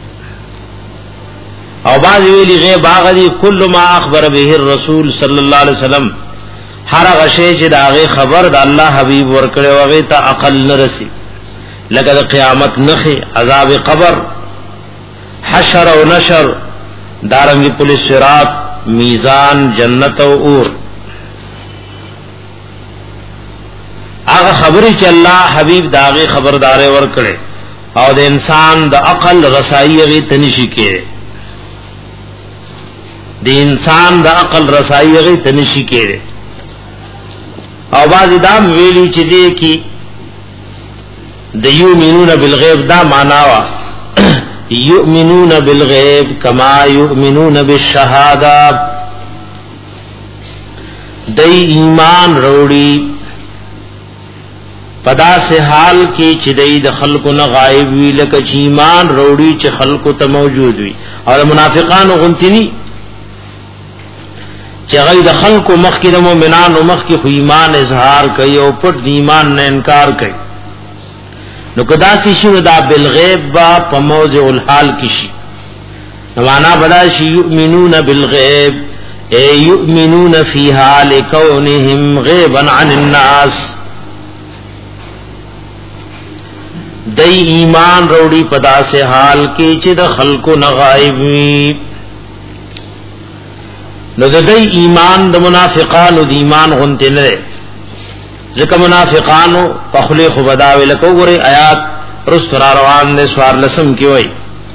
او باز ویلی غیب هغه دی کله ما اخبر به الرسول صلی الله علیه وسلم هر هغه شی چې داغه خبر د الله حبیب ورکړي وغه ته عقل نرسي لکه د قیامت نخي عذاب قبر حشر او نشر دارنګ پولیس صراط میزان جنت او اور هغه خبرې چې الله حبیب داغه خبردار ورکړي او د انسان د عقل رسایي غي تنشي کې د انسان د عقل رسایي غي تنشي کېږي او باز دام ویلي چې دې کې د یؤمنون بالغیب دا معنا وا یؤمنون بالغیب کما یؤمنون بالشهاده د ایمان وروړي پدا سے حال کې چې د خلکو نه غایب وی لکه چې ایمان وروړي چې خلکو ته موجود وي او منافقانو غنتنی چې غي د خلکو مخکې د مؤمنانو مخکې خو ایمان اظهار کوي او پټ ایمان نه انکار کوي نو کدا چې شو دا بالغیب با په موضع الحال کې شي معنا بدا شي یؤمنون بالغیب ای یؤمنون فی حال کونهم غیبا عن الناس دای ایمان وروړي پدا سے حال کې چې د خلکو نه غایب وي نو د دې ایمان د منافقانو د ایمان غونته نه ځکه منافقانو په خله خو بداوي لکه وګوري آیات رست را روان دي سوار لسم کې وای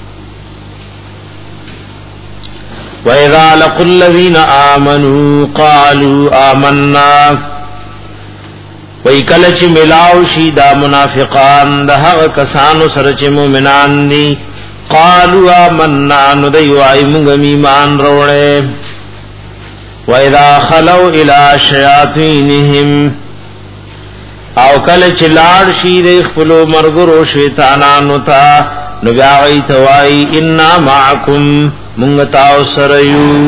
وَإِذَا لَقُوا الَّذِينَ آمَنُوا قَالُوا آمَنَّا وای کله چې ملاو شي دا منافقان د هغه کسانو سره چې مؤمنان دي قالوا آمَنَّا نو دوی وای موږ ایمان وروړې وَإِذَا خَلَوْا إِلَى شَيَاطِينِهِمْ او کله چې لاړ شي د خپل مرګرو شیطانانو ته نو بیا وی توای ان معکم مونږ تاسو سره یو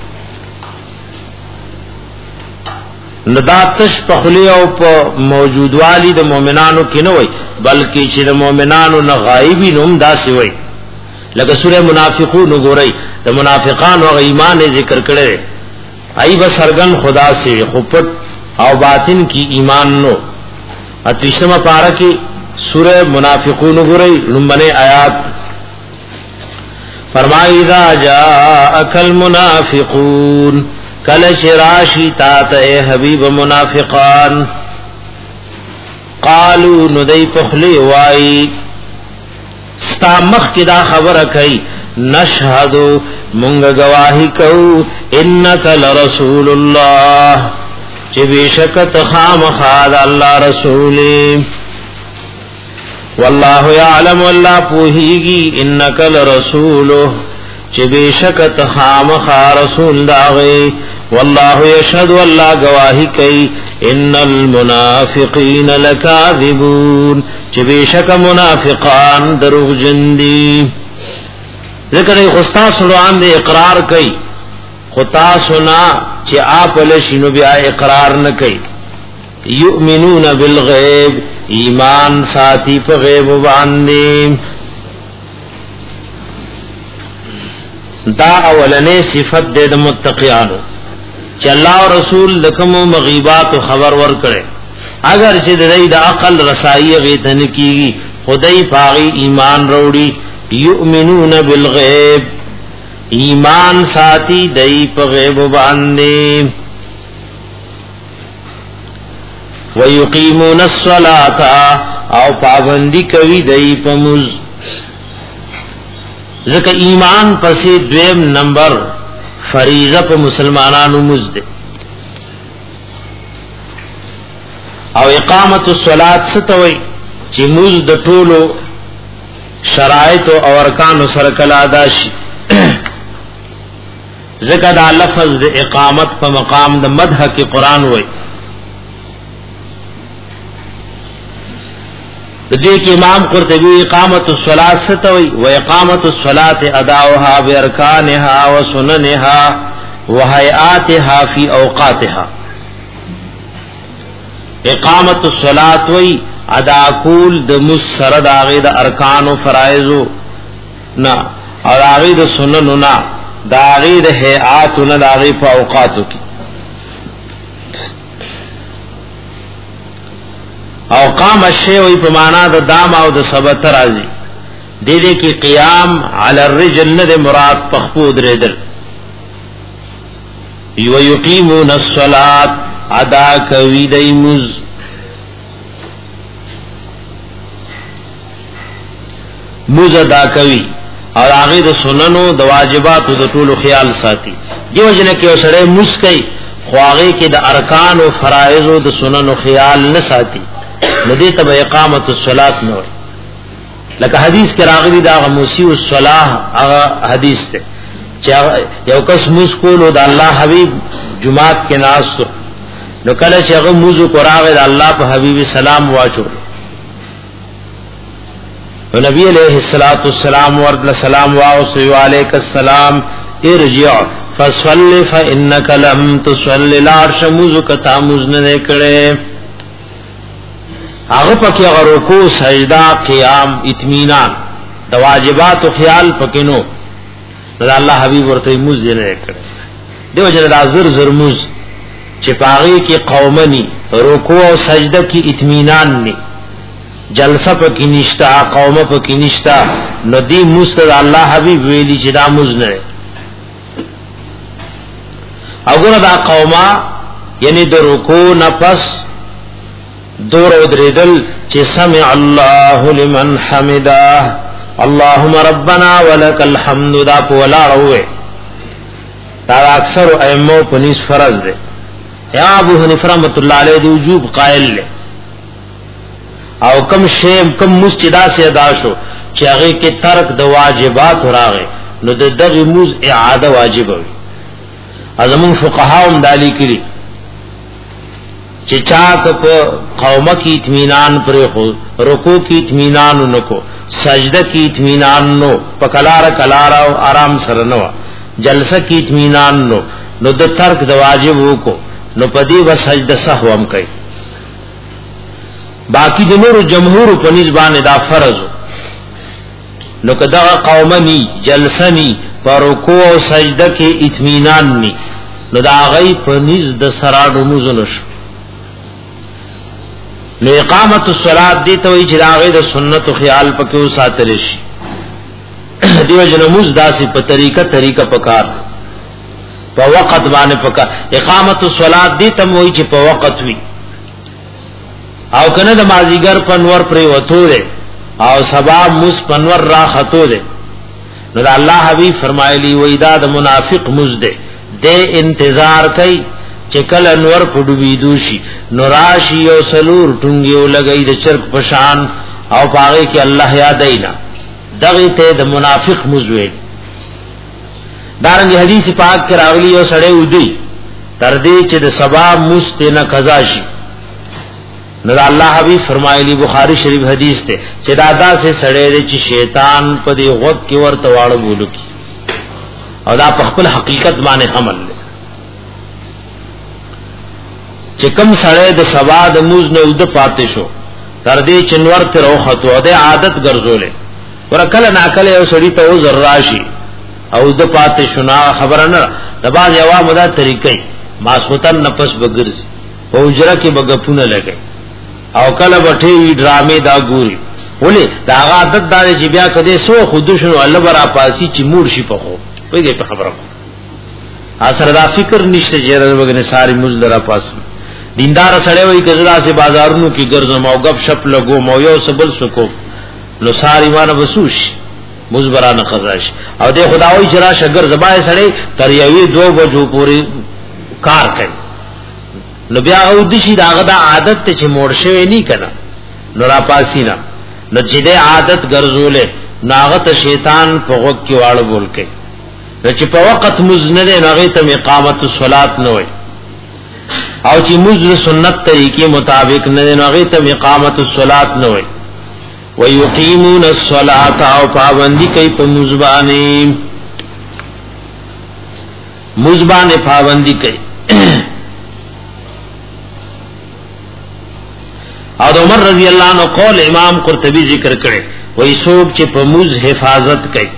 نو دا تش په خلی او په موجودوالی د مؤمنانو کې نه وای بلکې چې د مؤمنانو نه غایبی نوم داسې وای لکه سوره منافقون وګورئ د منافقانو غ ایمان ذکر کړي ای به سرګن خدا سے خپت او باطن کی ایمان نو اتریشتما پارا کی سورہ منافقون گرئی لنبنے آیات فرمائی اذا جاءک المنافقون کل شراشی تات اے حبیب منافقان قالو ندی پخلی وائی ستا مخ کی دا خبر کئی نشهدو منگ گواہی کو انک لرسول اللہ چی بیشکت خام خاد اللہ رسولی واللہ یعلم اللہ پوہیگی انک لرسولو چی بیشکت خام خاد رسول داغی واللہ یشہد اللہ گواہی کئی ان المنافقین لکاذبون چی بیشک منافقان دروغ جندی ذکر خستا سلوان دے اقرار کئی خطا سنا چی آپ لشنو بیا اقرار نکئی یؤمنون بالغیب ایمان ساتی پا غیب باندے دا اولنې صفت د متقیانو چې الله او رسول لکم مغیبات خبر ور کړي اگر چې د دې د عقل رسایي غیتن کیږي خدای پاغي ایمان وروړي یؤمنون بالغیب ایمان ساتي دای په غیب باندې ويقيمون الصلاة او پابندی کوي دای په مز ځکه ایمان پسې دویم نمبر فریضه په مسلمانانو مز ده او اقامت الصلاة ستوي چې مز د ټولو شرایط او ارکان سره کلا ادا شي ځکه دا لفظ د اقامت په مقام د مدح کې قران وایي دې کې امام قرطبي اقامت الصلاة ستوي و اقامت الصلاة اداؤها بارکانها وسننها وهيئاتها في اوقاتها اقامت الصلاة وي ادا کول د مسرد اغه د ارکان او فرایض نا او اغه د سنن نا دا اغه د هيئات نا د اغه په اوقاتو کې او قام الشیء وی په معنا د دام او د ثبت راځي د دې کې قیام علی الرجل نه مراد پخپود ردل یو یقیمون الصلاة ادا کوي دیمز مز ادا کوي او هغه د سننو د واجباتو د ټولو خیال ساتي دیو جن کې وسړې مز کوي خو هغه کې د ارکان او فرایض او د سننو خیال نه ساتي ندی تب اقامت الصلاة نو لکه حدیث کې راغلی دا موسی الصلاة هغه حدیث ته چې یو کس موږ کولو د الله حبیب جمعات کې ناس نو کله چې هغه موږ قرآن د الله په حبیب سلام واچو نو نبی علیہ الصلوۃ والسلام ورد سلام واو علیک السلام ارجع فصل فانک لم تصلی العرش موږ کتا موږ نه کړي هغه پکې رکوع سجدا قیام اطمینان د واجبات او خیال پکې نو د الله حبیب ورته موز نه کړ دیو جن د زر زر موز چې پاغي کې قومني رکوع او سجده کې اطمینان ني جلسه پکې نشتا قومه پکې نشتا نو دی موز د الله حبیب ویلي چې دا موز نه وګوره دا قومه یعنی د رکوع نفس دور او دریدل چې سمع الله لمن حمدا اللهم ربنا ولك الحمد دا په ولاړوي دا اکثر ائمه په نس فرض ده یا ابو حنیفه رحمۃ اللہ علیہ دی وجوب قائل له او کم شیم کم مسجدا سے ادا شو چې هغه کې ترک د واجبات راغې نو د دغه موز اعاده واجب وي ازمون فقها هم دالی کړي چې چاک په قومه کې اطمینان پرې خو رکوع کې اطمینان نکو سجده کې اطمینان نو پکلار کلار او آرام سره نو جلسه کې اطمینان نو نو د ترک د واجب وکړو نو پدی و سجده سهو هم کوي باقی د نور جمهور په نسبت دا فرض نو کدا قومه ني جلسه ني پر رکوع او سجده کې اطمینان ني نو دا غي په نس د سراډو موزنش نو اقامت الصلاة دی ته وی چې راغې د سنت او خیال پکې وساتل شي دیو جنموز داسې په طریقه طریقه پکار په وخت باندې پکار اقامت الصلاة دی ته وی چې په وخت وی او کنه د مازیګر پنور پرې وته ده او سبا مس پنور را خطو ده نو الله حبیب فرمایلی وی دا د منافق مزده د انتظار کوي چې کله انور پډوي دوشي نوراشي او سلور ټونګیو لګي د چرګ پشان او پاغه کې الله یادینا دغه ته د منافق مزوي دارنګ حدیث پاک کې راغلی او سړی ودی تر دې چې د سبا مستنه قضا شي نو الله حبیب فرمایلی بخاری شریف حدیث ته چې دادا سے سړی چې شیطان په دې غوږ کې ورته واړو بولو کی او دا په خپل حقیقت باندې عمل چې کم سړی د سبا د موز نه ود پاتې شو تر دې چنور ته روخته او د عادت ګرځولې ورکل ناکله یو سړی ته وزر راشي او د پاتې شنا خبره نه د باز عوام دا طریقې ماسوتن نفس بغرز په اجره کې بغفونه لګي او کله بټي وی ډرامې دا ګوري ولې دا عادت دار چې بیا کده سو خود شنو الله برا پاسي چې مور شي په خو په دې په خبره اثر دا فکر نشته چې وګنه ساری مزدرا پاس دیندار سره وای کزرا سے بازارونو کې ګرځم او غب شپ لګو مو یو سبل سکو نو ساری مان وسوش مزبرانه خزاش او دې خداوی جرا شګر زبای سره تر یوې دو بجو پوری کار کوي نو بیا او د شي داغه د عادت ته چې موړ شوی نه کنا نو را پاسینا نو چې د عادت ګرځولې ناغت شیطان په وګ کې واړو بول کوي چې په وخت مزنه نه ته اقامت الصلات نه وي او چې مزل سنت طریقې مطابق نه نه ته اقامت الصلات نه وي ويقيمون الصلاه او پابندي کوي په مزبانه مزبانه پابندي کوي او عمر رضی اللہ عنہ قول امام قرطبی ذکر کرے وہی سوک چې په موز حفاظت کوي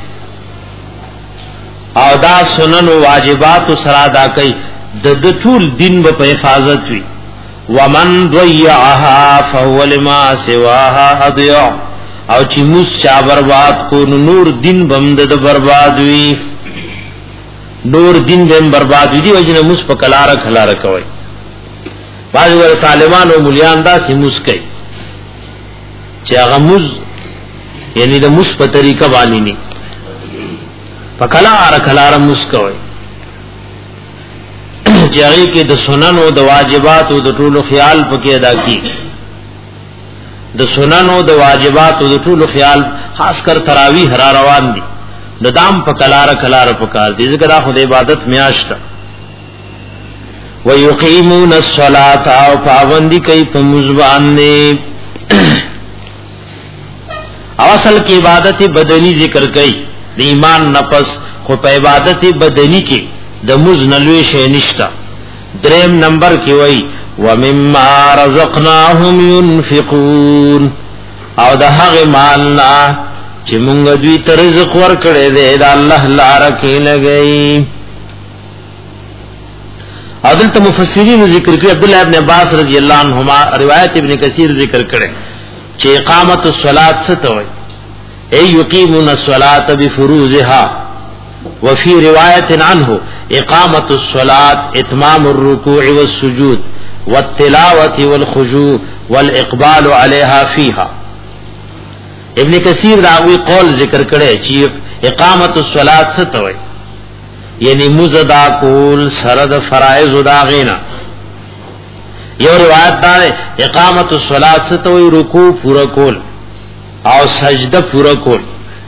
او دا سنن و واجبات سره ادا کوي د ټول دین په حفاظت وي ومن ضيعها فهو لما سواها اضيع او چې موز چا برباد کو نور دین بمد د برباد وي نور دین بم برباد وي دی وجنه موز په کلاره کلاره کوي بعض ور طالبان او مليان دا سیموس کوي چې هغه موز یعنی د موس په طریقه باندې ني پکلا ار کلار موس کوي چې هغه کې د سنن او د واجبات او د ټولو خیال پکې ادا کی د سنن او د واجبات او د ټولو خیال خاص کر تراویح را روان دي د دام پکلا ر کلار پکار دي ذکر خو د عبادت میاشت ويقيمون الصلاه او پابندی کوي په مزبان نه اصل کی عبادت بدنی ذکر کوي د ایمان نفس خو په عبادت بدنی کې د مزنلوي شي نشتا دریم نمبر کې وای ومما رزقناهم ينفقون او د هغه مال نه چې مونږ دوی ته رزق ورکړې ده د الله لپاره کې لګي عدل ته مفسرین ذکر کړي عبد الله ابن عباس رضی الله عنهما روایت ابن کثیر ذکر کړي چې اقامت الصلاه څه ته وایي اي يقيمون الصلاه بفروضها وفي روایت عنه اقامت الصلاه اتمام الركوع والسجود والتلاوه والخشوع والاقبال عليها فيها ابن کثیر راوی قول ذکر کړي چې اقامت الصلاه څه ته وایي یعنی مزدا کول سرد فرائض دا غینا یو روایت دا اقامت الصلاۃ ستوي رکوع پورا کول او سجده پورا کول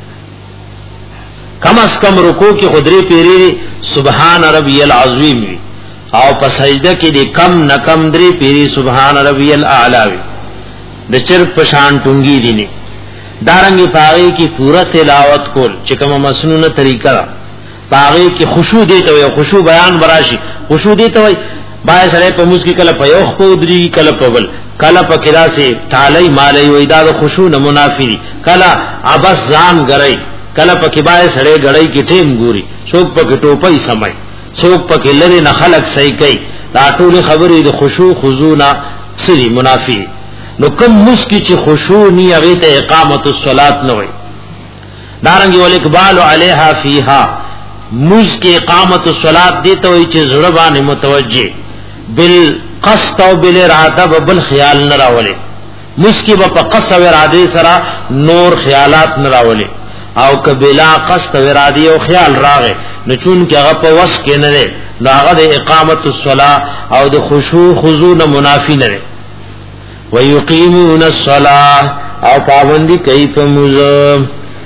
کم از کم رکوع کی خدری پیری سبحان ربی العظیم او په سجده کې د کم نکم درې پیری سبحان ربی الاعلی د چر پشان ټونګی دي نه دارنګي پاره کی پورا تلاوت کول چې کومه مسنونه طریقہ باغی کی خشوع دیتا وی خشوع بیان براشی خشوع دیتا وی باید سرائی پا موز کی کل پا یوخ پا ادری کل پا بل کل پا کدا سے تالی مالی وی دا دا خشوع نمنافی دی کل عبس زان گرائی کل پا کی باید سرائی گرائی کی ٹیم گوری سوک پا کی ٹوپای سمائی سوک پا کی لری نخلق سی کئی دا طول خبری دا خشوع خضونا سری منافی نو کم موز کی چی خشوع نی اغیت اقامت الصلاة نوی دارنگی والاقبال علیہا فیہا موز کی اقامت الصلاة دیتا ہوئی چی زربان متوجہ بالقصد و بالارادہ و بالخیال نراولے موز کی با پا قصد و ارادے سرا نور خیالات نراولے او کبلا قصد و ارادی و خیال راغے نچون کی اغا پا وس کے نرے ناغا دے اقامت الصلاة او دے خشوع خضوع منافی نرے ویقیمون الصلاة او پابندی کئی پا موز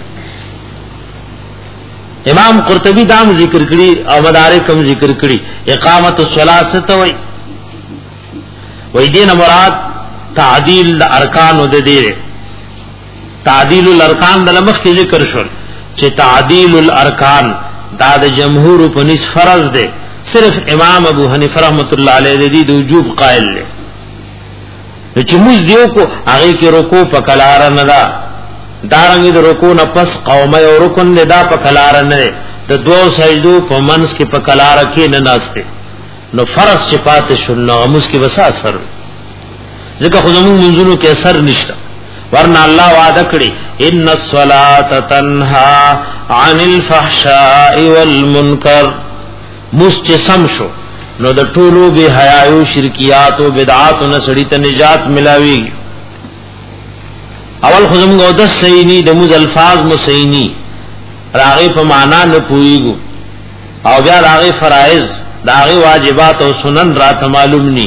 امام قرطبی دام ذکر کړي او مدارکم ذکر کړي اقامت الصلاه ستوي وې دین مراد تعدیل ارکان د دې تعدیل الارکان د لمخ کې ذکر شول چې تعدیل الارکان دا د جمهور په نس فرض ده صرف امام ابو حنیفه رحمت الله علیه د وجوب قائل دی چې موږ دیو کو هغه کې رکوع په کلار نه دا دارنګ د رکوع نه پس قومه او رکن دا په کلار نه د دوه سجدو په منځ کې په کلار کې نه ناشته نو فرض چې پاتې شو نو موږ کې وسا اثر ځکه خو زموږ منځونو کې اثر نشته ورنه الله وعده کړی ان الصلاه تنها عن الفحشاء والمنکر مستسم شو نو د ټولو به حیاو شرکیات او بدعات او نسړی ته نجات ملاوي اول خو زموږ د سینی د موز الفاظ مسینی راغی په معنا نه پویګو او بیا راغی فرائض راغی واجبات او سنن راته معلوم ني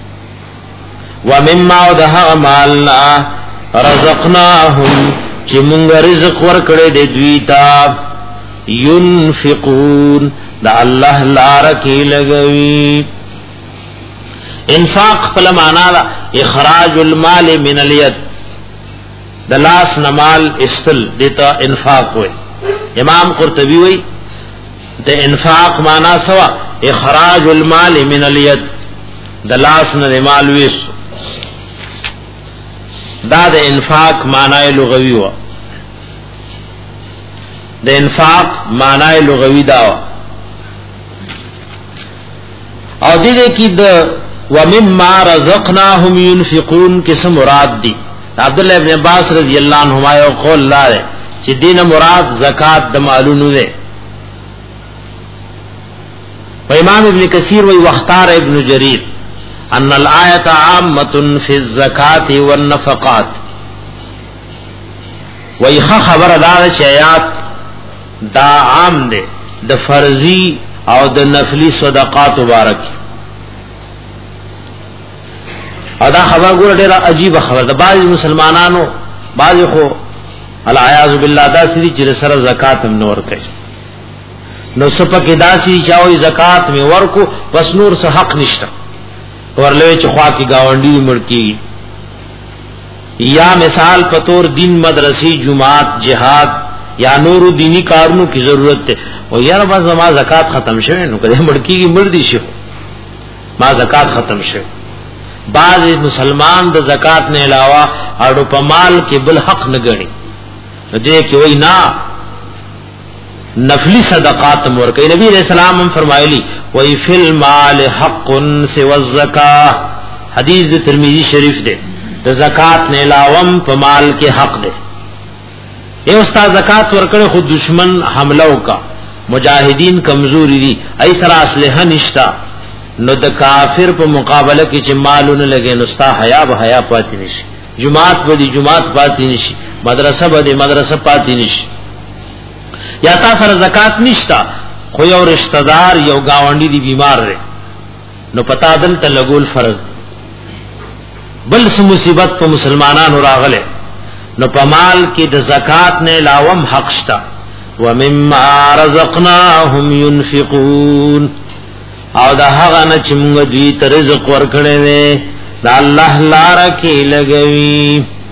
ومما وده مالنا رزقناهم چې مونږ رزق ورکړې د دوی ته ينفقون دا الله لار کې لګوي انفاق په معنا دا اخراج المال من اليد د لاس نمال استل دتا انفاق وي امام قرطبي وي د انفاق معنا سوا اخراج المال من اليد د لاس نه مال ویس دا د انفاق معنی لغوي و د انفاق معنی لغوي دا و او دې کې د ومما رزقناهم ينفقون کیسه مراد دي عبد الله ابن عباس رضی الله عنهما یو قول لاره چې دینه مراد زکات د مالونو ده و امام ابن کثیر وی واختار ابن جریر ان الآیت عامه فی الزکات والنفقات وی خبر دار شیات دا عام ده د فرضی او د نفلی صدقات مبارک او دا خبر ګور ډیره عجیب خبر ده بعض مسلمانانو بعض خو العیاذ بالله دا سری چې سره زکات هم نور کوي نو سپکه داسي چاوي زکات می ورکو پس نور څه حق نشته ورلوي چې خوا کی گاونډي مړکی یا مثال پتور دین مدرسې جماعت جهاد یا نور دینی کارونو کی ضرورت ہے او یار با زما زکات ختم شوه نو کله مړکی کی مړ دي شو ما زکات ختم شوه بعض مسلمان د زکات نه علاوه اړو په مال کې بل حق نه غني دې کې وای نه نفلی صدقات مور کوي نبی رسول الله هم فرمایلی وای فل مال حق سوى الزکاه حدیث د ترمذی شریف ده د زکات نه علاوه په مال کې حق ده اے استاد زکات ورکړي خود دشمن حمله وکا مجاهدین کمزوري دي ایسر اسلحه نشتا نو د کافر په مقابله کې چې مالونه لګي نو ستا حیا به حیا پاتې نشي جماعت به دي جماعت پاتې نشي مدرسه به دي مدرسه پاتې نشي یا تاسو سره زکات نشتا خو یو رشتہ دار یو گاونډي دی بیمار دی نو پتا دل ته لګول فرض بل څه مصیبت په مسلمانانو راغله نو پمال کې د زکات نه علاوه حق شتا ومما رزقناهم ينفقون او دا هغه نه چې موږ دوی ته رزق ورکړې وې دا الله لار کې لګوي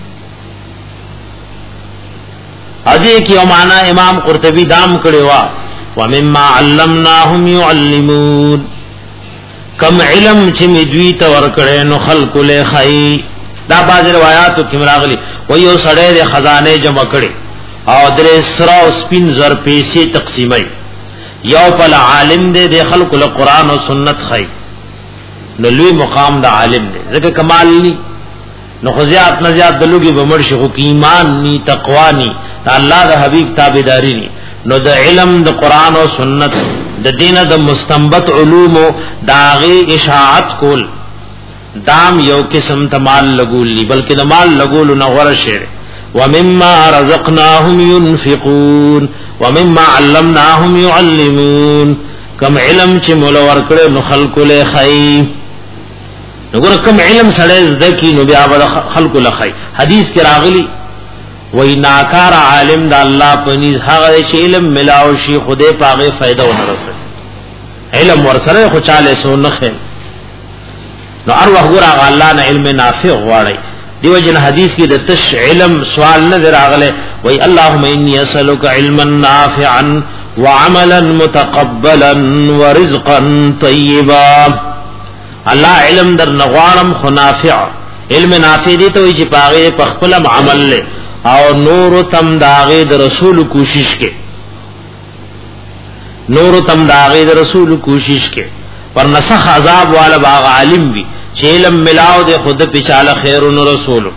اځي کې معنا امام قرطبي دام کړي وا ومما علمناهم يعلمون کم علم چې دوی ته ورکړې نو خلق له خي دا باز روایتو کې راغلي و یو سړی د خزانه جمع کړي او درې سرا او سپین زر پیسې تقسیمای یو په عالم دې د خلق له قران او سنت خي نو لوی مقام د عالم دې ځکه کمال ني نو خزيات نه زیات د لوګي بمړ شي خو ایمان ني تقوا ني الله د حبيب تابعداري ني نو د علم د قران او سنت د دینه د مستنبط علوم داغي اشاعت کول دام یو قسم تمال لګول لی بلکې د مال لګول نه غره شعر ومما رزقناهم ينفقون ومما علمناهم يعلمون کم علم چې مولا ورکړې نو خلق له خي وګوره کم علم سره ذکی نو بیا خلق له خي حدیث کې راغلی وای ناکار عالم د الله پنيز هغه چې علم ملاو شي خوده پاغه فائدہ ونرسه علم ورسره خو چاله سو نه خي نو ارواح ګور الله نه علم نافع غواړي دیو جن حدیث کې د تش علم سوال نه راغله وای اللهم انی اسالک علما نافعا وعملا متقبلا ورزقا طیبا الله علم در نغوارم خنافع علم نافع دی ته چې پاغه پخپل عمل له او نور تم داغه د رسول کوشش کې نور تم داغی دا رسول کوشش کے پر نسخ عذاب والا باغ عالم بھی چه علم ملاو دے خود پیچالا خیرون رسول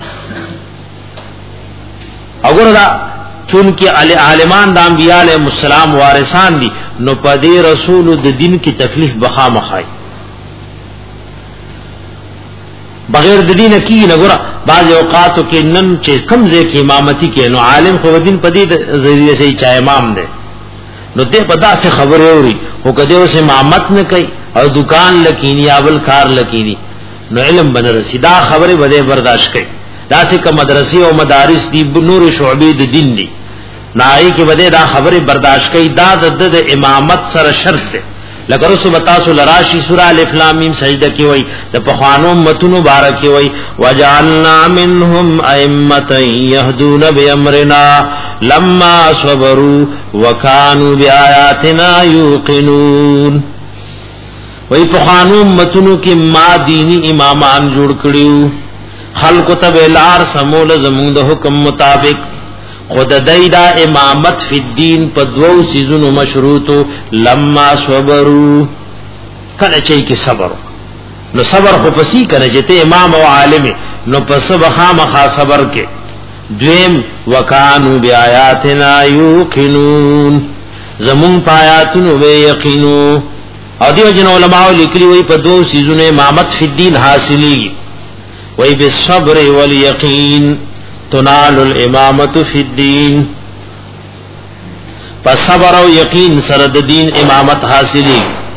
اگر دا چونکہ عالمان دا انبیاء علیہ السلام وارثان دی نو پدی رسول د دین کی تکلیف بخا مخائی بغیر د دین کی نګورا بعض اوقاتو کې نن چې کمزې کې امامتی کې نو عالم خو دین پدی ذریعے سے چا امام دے نو ته پدا سے خبر اوري او کده اوس امامت نه کوي او دکان لکینی اول کار لکینی نو علم بن رسیدا خبره بده برداشت کوي داسې کوم مدرسې او مدارس دی نور شعبې د دین دی نای کې بده دا خبره برداشت کوي دا د امامت سره شرط ده لکه رسو بتاسو لراشی سورہ الف لام میم سجدہ کی وای د پخوانو متونو بارکی وای وجعلنا منهم ائمه يهدون بامرنا لما صبروا وكانوا بآياتنا يوقنون وای پخوانو متونو کې ما دینی امامان جوړ کړیو خلق ته بلار سمول زمون د حکم مطابق خود دایدا امامت فی الدین په دوو سيزونو مشروطو لما صبروا کله چې کی صبر نو صبر خو پسی کنه چې ته امام او عالم نو پس بخامخا صبر کې دویم وکانو بیااتنا یوقنون زمون پایاتونو به یقینو او دیو جن علماء لیکلی وی په دوو سيزونو امامت فی الدین حاصلی وی بالصبر والیقین تنال الامامت فی الدین پس صبر و یقین سرد دین امامت حاصلی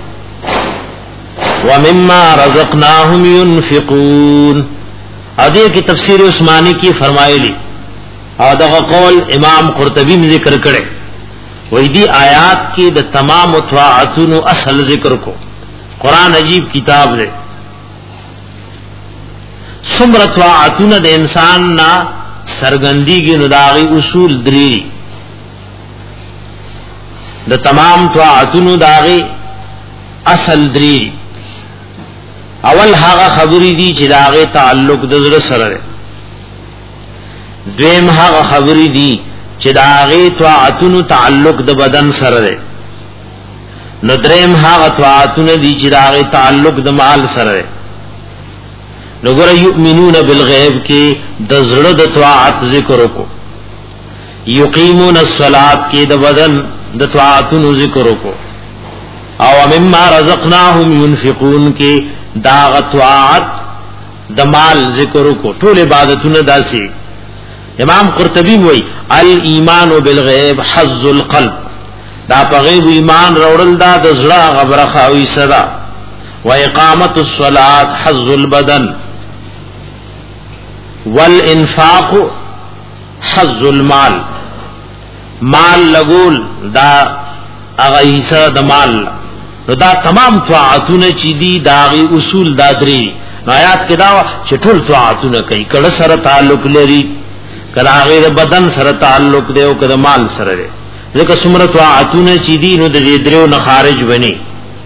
ومما رزقناهم ينفقون ادیه کی تفسیر عثمانی کی فرمائی لی او دغه قول امام قرطبی میں ذکر کرے وہی دی آیات کی د تمام طاعتونو اصل ذکر کو قرآن عجیب کتاب لے سمر طاعتون د انسان نا سرگندی کی نداغی اصول دری د تمام طاعتونو داغی اصل دری اول هغه خبری دی چې داغی تعلق د زړه سره دویم هغه خبری دی چې داغی طاعتونو تعلق د بدن سره نو دریم هغه طاعتونو دی چې داغی تعلق د مال سره نګور یؤمنون بالغیب کې د زړه د طاعت ذکر کو یقیمون الصلاۃ کې د بدن د طاعتونو ذکر کو او مما رزقناهم ينفقون کې دا طاعت د مال ذکر کو ټول عبادتونه داسي امام قرطبی وایي الایمان بالغیب حظ القلب دا په غیب ایمان راوړل دا د زړه غبره خوي صدا و اقامت الصلاۃ حظ البدن والانفاق حظ المال مال لګول دا هغه حصہ د مال نو دا تمام طاعتونه چې دي داغي اصول دا درې آیات کې دا چې ټول طاعتونه کوي کله سره تعلق لري کله غیر بدن سره تعلق دی او کله مال سره دی ځکه څومره طاعتونه چې دي نو د دې درو نه خارج بني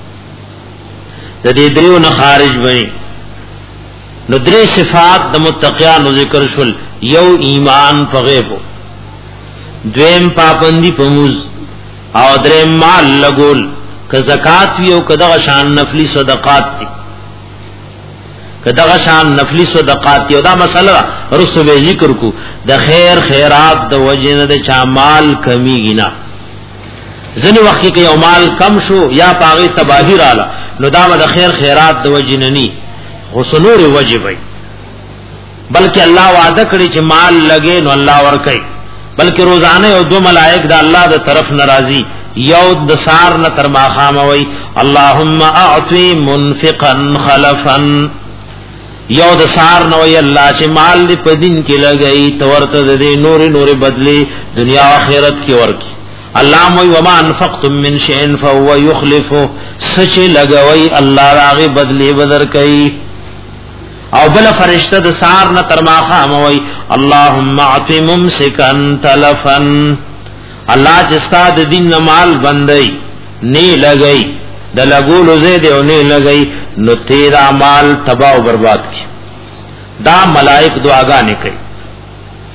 د دې درو نه خارج بني نو درې صفات د متقیانو ذکر شول یو ایمان په غیب دویم پابندی په موز او دریم مال لګول که زکات وی او کداغه شان نفلی صدقات دي کداغه شان نفلی صدقات دي او دا مسله رسو به ذکر کو د خیر خیرات د وجنه د چا مال کمیږي نه ځنی وخت کې یو مال کم شو یا پاغي تباہی رااله نو دا د خیر خیرات د وجنه ني غسنور واجب وي بلکې الله وعده کړی چې مال لګې نو الله ورکړي بلکې روزانه او دو ملائک د الله د طرف ناراضي یو د سار نه تر ماخام وي اللهم اعطي منفقا خلفا یو د سار نو وي الله چې مال دې په دین کې لګي تورته دې نور نور بدلي دنیا او آخرت کې ورکي الله موي وما انفقتم من شيء فهو يخلفه سچ لګوي الله راغي بدلي بدر کوي او بل فرشتہ د سار نه ترماخه موي اللهم اعط ممسكا تلفا الله چې استاد دین مال بندي نه لګي د لګولو زید او نه لګي نو تیرا مال تباہ او برباد کی دا ملائک دعاګانې کوي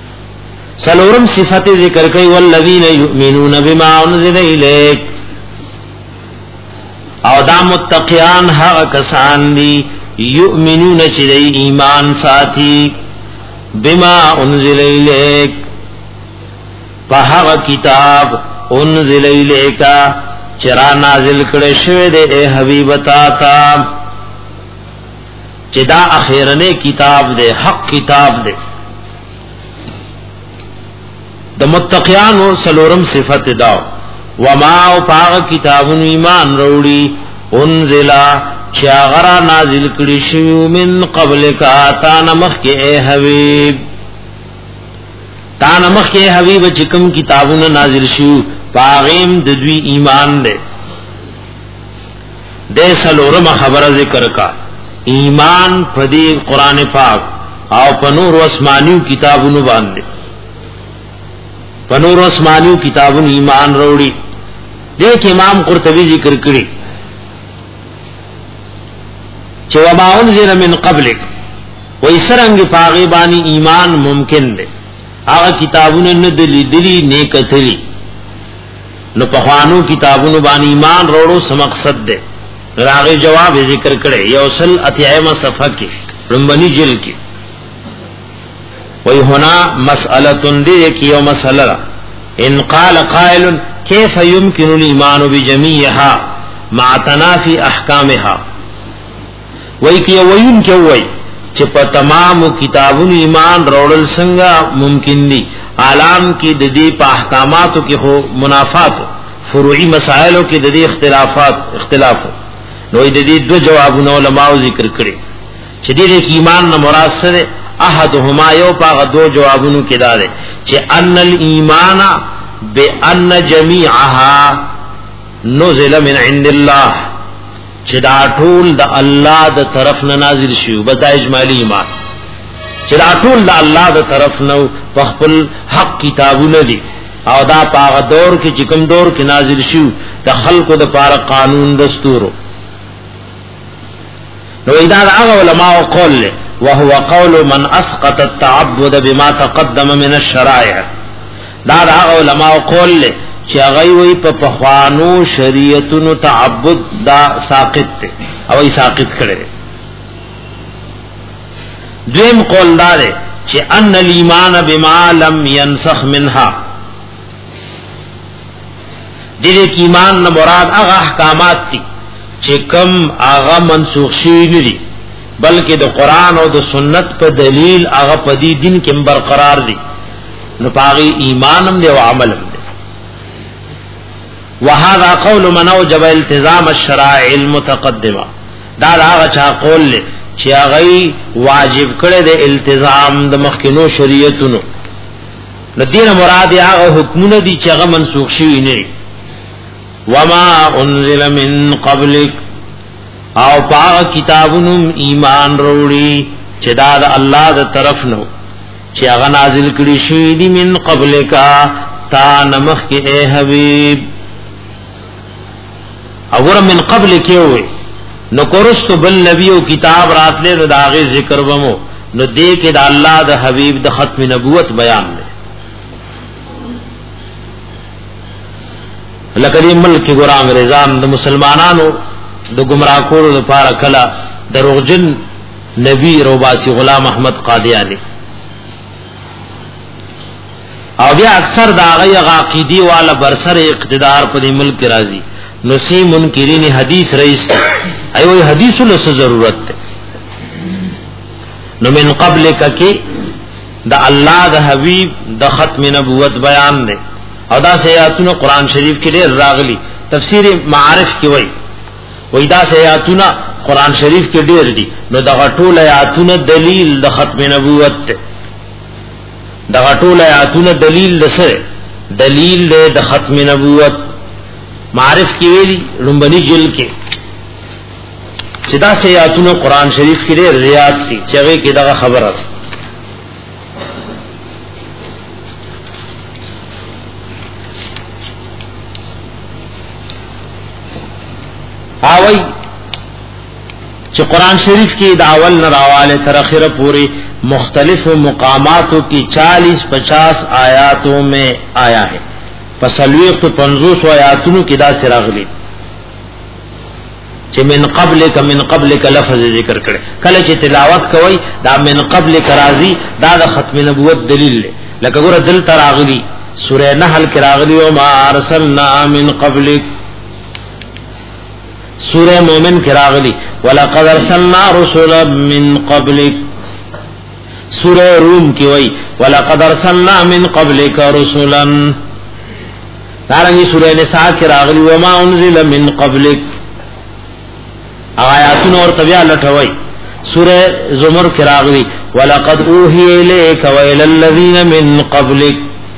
سلورم صفت ذکر کوي والذین یؤمنون بما انزل الیک او دا متقیان هغه کسان دي یؤمنون چې دی ایمان ساتي بما انزل الیک په هغه کتاب انزل الیکا چرا نازل کړي شوی دی اے حبیب تا تا چې دا اخیرنه کتاب دی حق کتاب دی. د متقیانو سلورم صفت دا وما او پاغ کتابون ایمان روڑی انزلا چاغرا نازل کړي شوی من قبل کا تا نمخ کې اے حبیب تا نمخ کې حبیب چې کوم کتابونه نازل شو پاغیم د دوی ایمان دے دے سلورم خبر ذکر کا ایمان پدی قرآن پاک او پنور اسمانیو کتابونو باندے پنور اسمانیو کتابونو ایمان روڑی دیکھ امام قرطبی ذکر کری چه وما انزل من قبلک ویسرنگ پاغیبانی ایمان ممکن دے آغا کتابونو ندلی دلی نیکتلی نو پخوانو کتابونو باندې ایمان وروړو سم مقصد ده راغه جواب ذکر کړي یوصل اتیایمه صفحه کې رمبني جل کې وای هنا مسأله دې کې یو مسأله ان قال قائل كيف يمكن الايمان بجميعها مع تنافي احکامها وای کې وایون کې وای چې په تمام کتابونو ایمان وروړل څنګه ممکن دي عالم کی د دې په احکاماتو کې خو منافات فروعي مسائلو کې د دې اختلافات اختلاف نو د دې دو جوابونه علماء ذکر کړي چې دې کې ایمان نه مراد سره احدهما یو په دو جوابونو کې دار چې ان الايمان بان جميعها نزل من عند الله چې دا ټول د الله د طرف نه نازل شي بدا اجمالی ایمان چې دا ټول د الله د طرف نو په خپل حق کتابونه دي او دا په دور کې چې کوم دور کې نازل شو د خلقو د پاره قانون دستور نو دا هغه علماء قول له وهو قول من اسقط التعبد بما تقدم من الشرائع دا هغه علماء قول له چې هغه وی په پخوانو شریعتونو تعبد دا ساقط ته او ای ساقط کړي دویم قول دار چې ان الایمان بما لم ينسخ منها دې کې ایمان نه مراد هغه احکامات دي چې کوم هغه منسوخ شوی نه دي بلکې د قران او د سنت په دلیل هغه په دې دین کې برقرار دي نو پاغي ایمان هم دی او عمل هم دی. وهذا قول من اوجب التزام الشرائع المتقدمه دا هغه چا قول له چې هغه واجب کړي د التزام د مخکینو شریعتونو د دین مراد هغه حکمونه دي چې هغه منسوخ شوی نه وما انزل من قبلک او پاک کتابونو ایمان وروړي چې دا د الله د طرف نو چې هغه نازل کړي شوی دي من قبلکا تا نمخ کې اے حبیب اور من قبل کې وي نو کورستو بل نبی او کتاب راتله نو داغه ذکر ومو نو دې کې د الله د حبیب د ختم نبوت بیان دی لکه دې ملک ګور انګريزان د مسلمانانو د گمراه کولو لپاره کلا دروغجن نبی روباسی غلام احمد قادیانی او بیا اکثر دا غي عقیدی والا برسر اقتدار په دې ملک راضي نو سی منکرین حدیث رئیس ایوی حدیثو لسا ضرورت تے نو من قبل ککی دا اللہ دا حبیب دا ختم نبوت بیان دے او دا سیاتون قرآن شریف کے لئے راغلی تفسیر معارف کی وئی وئی دا سیاتون قرآن شریف کے دیر دی نو دا غطول ایاتون دلیل دا ختم نبوت تے دا غطول ایاتون دلیل دا سر دلیل دے دا ختم نبوت معارف کی ویلی رنبنی جل کے چدا سے یاتون قرآن شریف کے لئے ریاض تھی چگے کی دغا خبر ہے آوئی چھ قرآن شریف کی داول نراوال ترخیر پوری مختلف مقاماتوں کی چالیس پچاس آیاتوں میں آیا ہے پسلویخ تو پنزوس و آیاتونو کی دا سراغلی چې من قبلک من قبلک لفظ ذکر کړي کله چې تلاوت کوي دا من قبلک راضی دا د ختم نبوت دلیل دی لکه ګوره دل تراغلی سورہ نحل کې راغلی او ما ارسلنا من قبلک سورہ مومن کې راغلی ولقد ارسلنا رسلا من قبلک سورہ روم کې وای ولقد ارسلنا من قبلک رسلا دارنګه سورہ نساء کې راغلی و ما انزل من قبلک آیاتن اور تبیا لټوي سورہ زمر کې راغلی ولقد اوحي اليك والى الذين من قبلك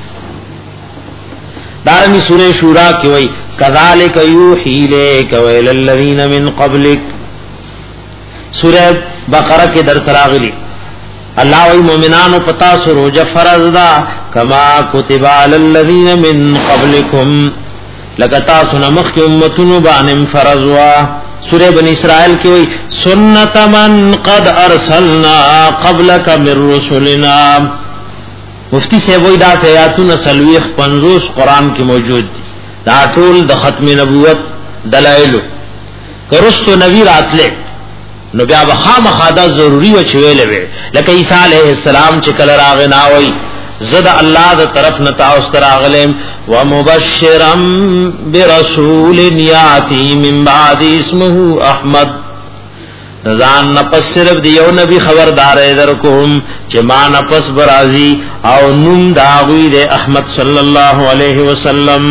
دارنګه سورہ شورا کې وای كذلك يوحي اليك والى الذين من قبلك سورہ بقرہ کې در راغلی اللہ وی مومنانو پتا سروج فرض دا کما کتب علی الذین من قبلکم لگتا سنمخ کی امتنو بانم فرض وا سورہ بنی اسرائیل کی وی سنت من قد ارسلنا قبلک من رسلنا مفتی سے وی دا سیاتون سلویخ پنزوس قرآن کی موجود دی دا ټول د ختم نبوت دلائلو کرستو نبی راتلے نو بیا بخام خادا ضروری و چویلے وے لکہ عیسیٰ علیہ السلام چکل راغناوی زد اللہ دا طرف نتاوست راغلیم ومبشرم برسول یاتی من بعد اسمه احمد نزان نپس صرف دیو نبی خبردار درکم چه ما نپس برازی او نم داغوی دے احمد صلی اللہ علیہ وسلم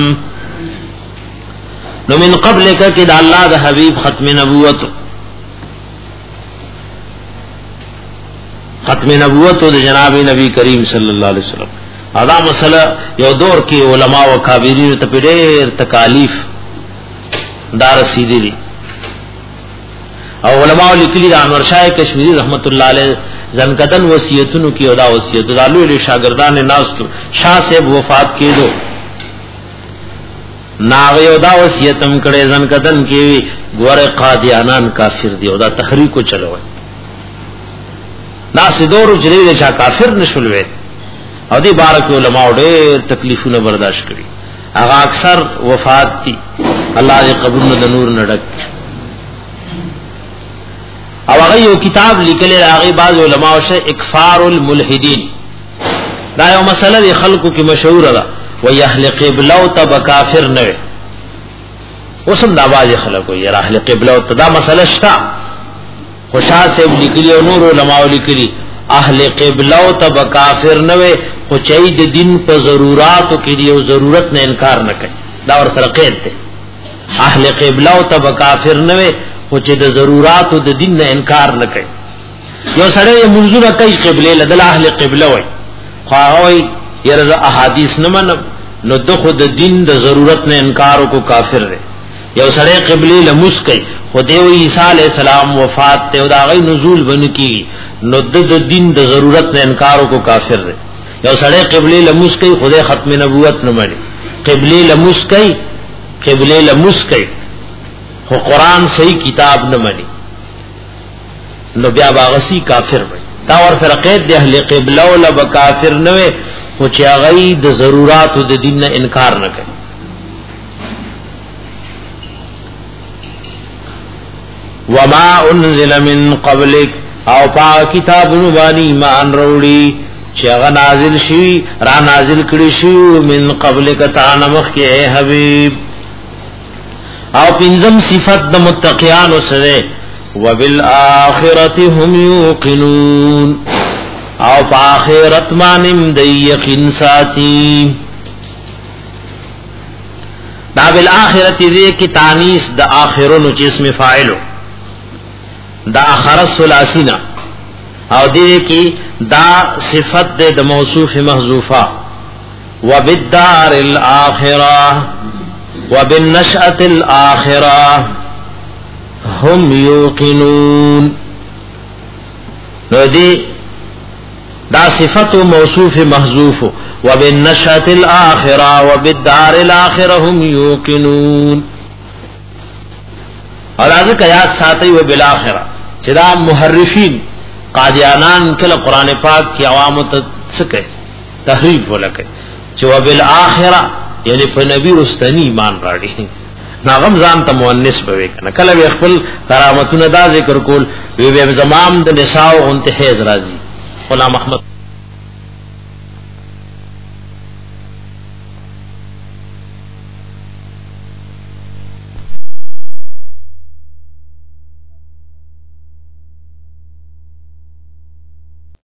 نو من قبل کا کہ دا اللہ دا حبیب ختم نبوت ختم نبوت د جناب نبی کریم صلی الله علیه وسلم ادا مسله یو دور کې علما او کابرین ته ډېر تکالیف دار رسیدلی او علما لیکلي د انور شاه کشمیری رحمت الله علیه زنکدن وصیتونو کې ادا وصیت د لوی شاګردان ناستو شاه صاحب وفات کېدو ناغه ادا وصیتم کړي زنکدن کې ګوره قادیانان کافر دی او دا تحریک چلوي ناس دور جری د چا کافر نشول وې او دی بارک علماء ډېر تکلیفونه برداشت کړي هغه اکثر وفات دي الله دې قبرونو د نور نډک او هغه یو کتاب لیکل راغی بعض علماء شه اکفار الملحدین دا یو مسله دی خلکو کې مشهور ده و اهل قبله او تب کافر نه وي اوسم دا باز خلکو یې اهل قبله او دا مسله شته خوشا سے لکلی او نور علماء لکلی اهل قبله او تب کافر نه وي خو چي د دین په ضرورتو کې دی او ضرورت نه انکار نه کوي دا ور سره قید ده اهل قبله او تب کافر نه وي خو چې د ضرورتو د دین نه انکار نه کوي یو سره منظور کوي قبله لدل اهل قبله وي خو هغه یره احادیث نه من نو د خود دین د ضرورت نه انکار کو کافر دی یو سره قبله لمس کوي خدای عیسی علیہ السلام وفات ته او دا غي نزول بن کی نو د دین د ضرورت نه انکار کو کافر دی یو سره قبله لمس کوي خدای ختم نبوت نه مړي قبله لمس کوي قبله لمس کوي خو قران صحیح کتاب نه مړي نو بیا باغسی کافر وي دا ور سره قید د اهل قبله او لب کافر نه وي خو چې هغه د ضرورت د دین نه انکار نه کوي وما انزل من قبلك او پا کتاب نبانی ایمان روڑی چه نازل شوی را نازل کړي شو من قبلك تانمخ کې اے حبیب او پنځم صفت د متقیانو سره وبالآخرة هم یوقنون او په آخرت باندې د یقین ساتي دا بالآخرة دې کې تانیث د آخرونو چې اسم فاعلو دا اخر ثلاثینا او دې کې دا صفت د موصوف محذوفه وبالدار الاخره وبالنشأة الاخره هم یوقنون نو دې دا صفت موصوف محذوف وبالنشأة الاخره وبالدار الاخره هم یوقنون اور ازک یاد ساتي وبالاخره چې دا محرفین قادیانان کله قران پاک کی عوام ته څکه تحریف ولکه چې وبالاخره یعنی په نبی رستنی ایمان راړي ناغم ځان ته مؤنث بوي کنه کله به خپل کرامتونه دا ذکر کول وی به زمام د نساء او انتهاز راځي غلام احمد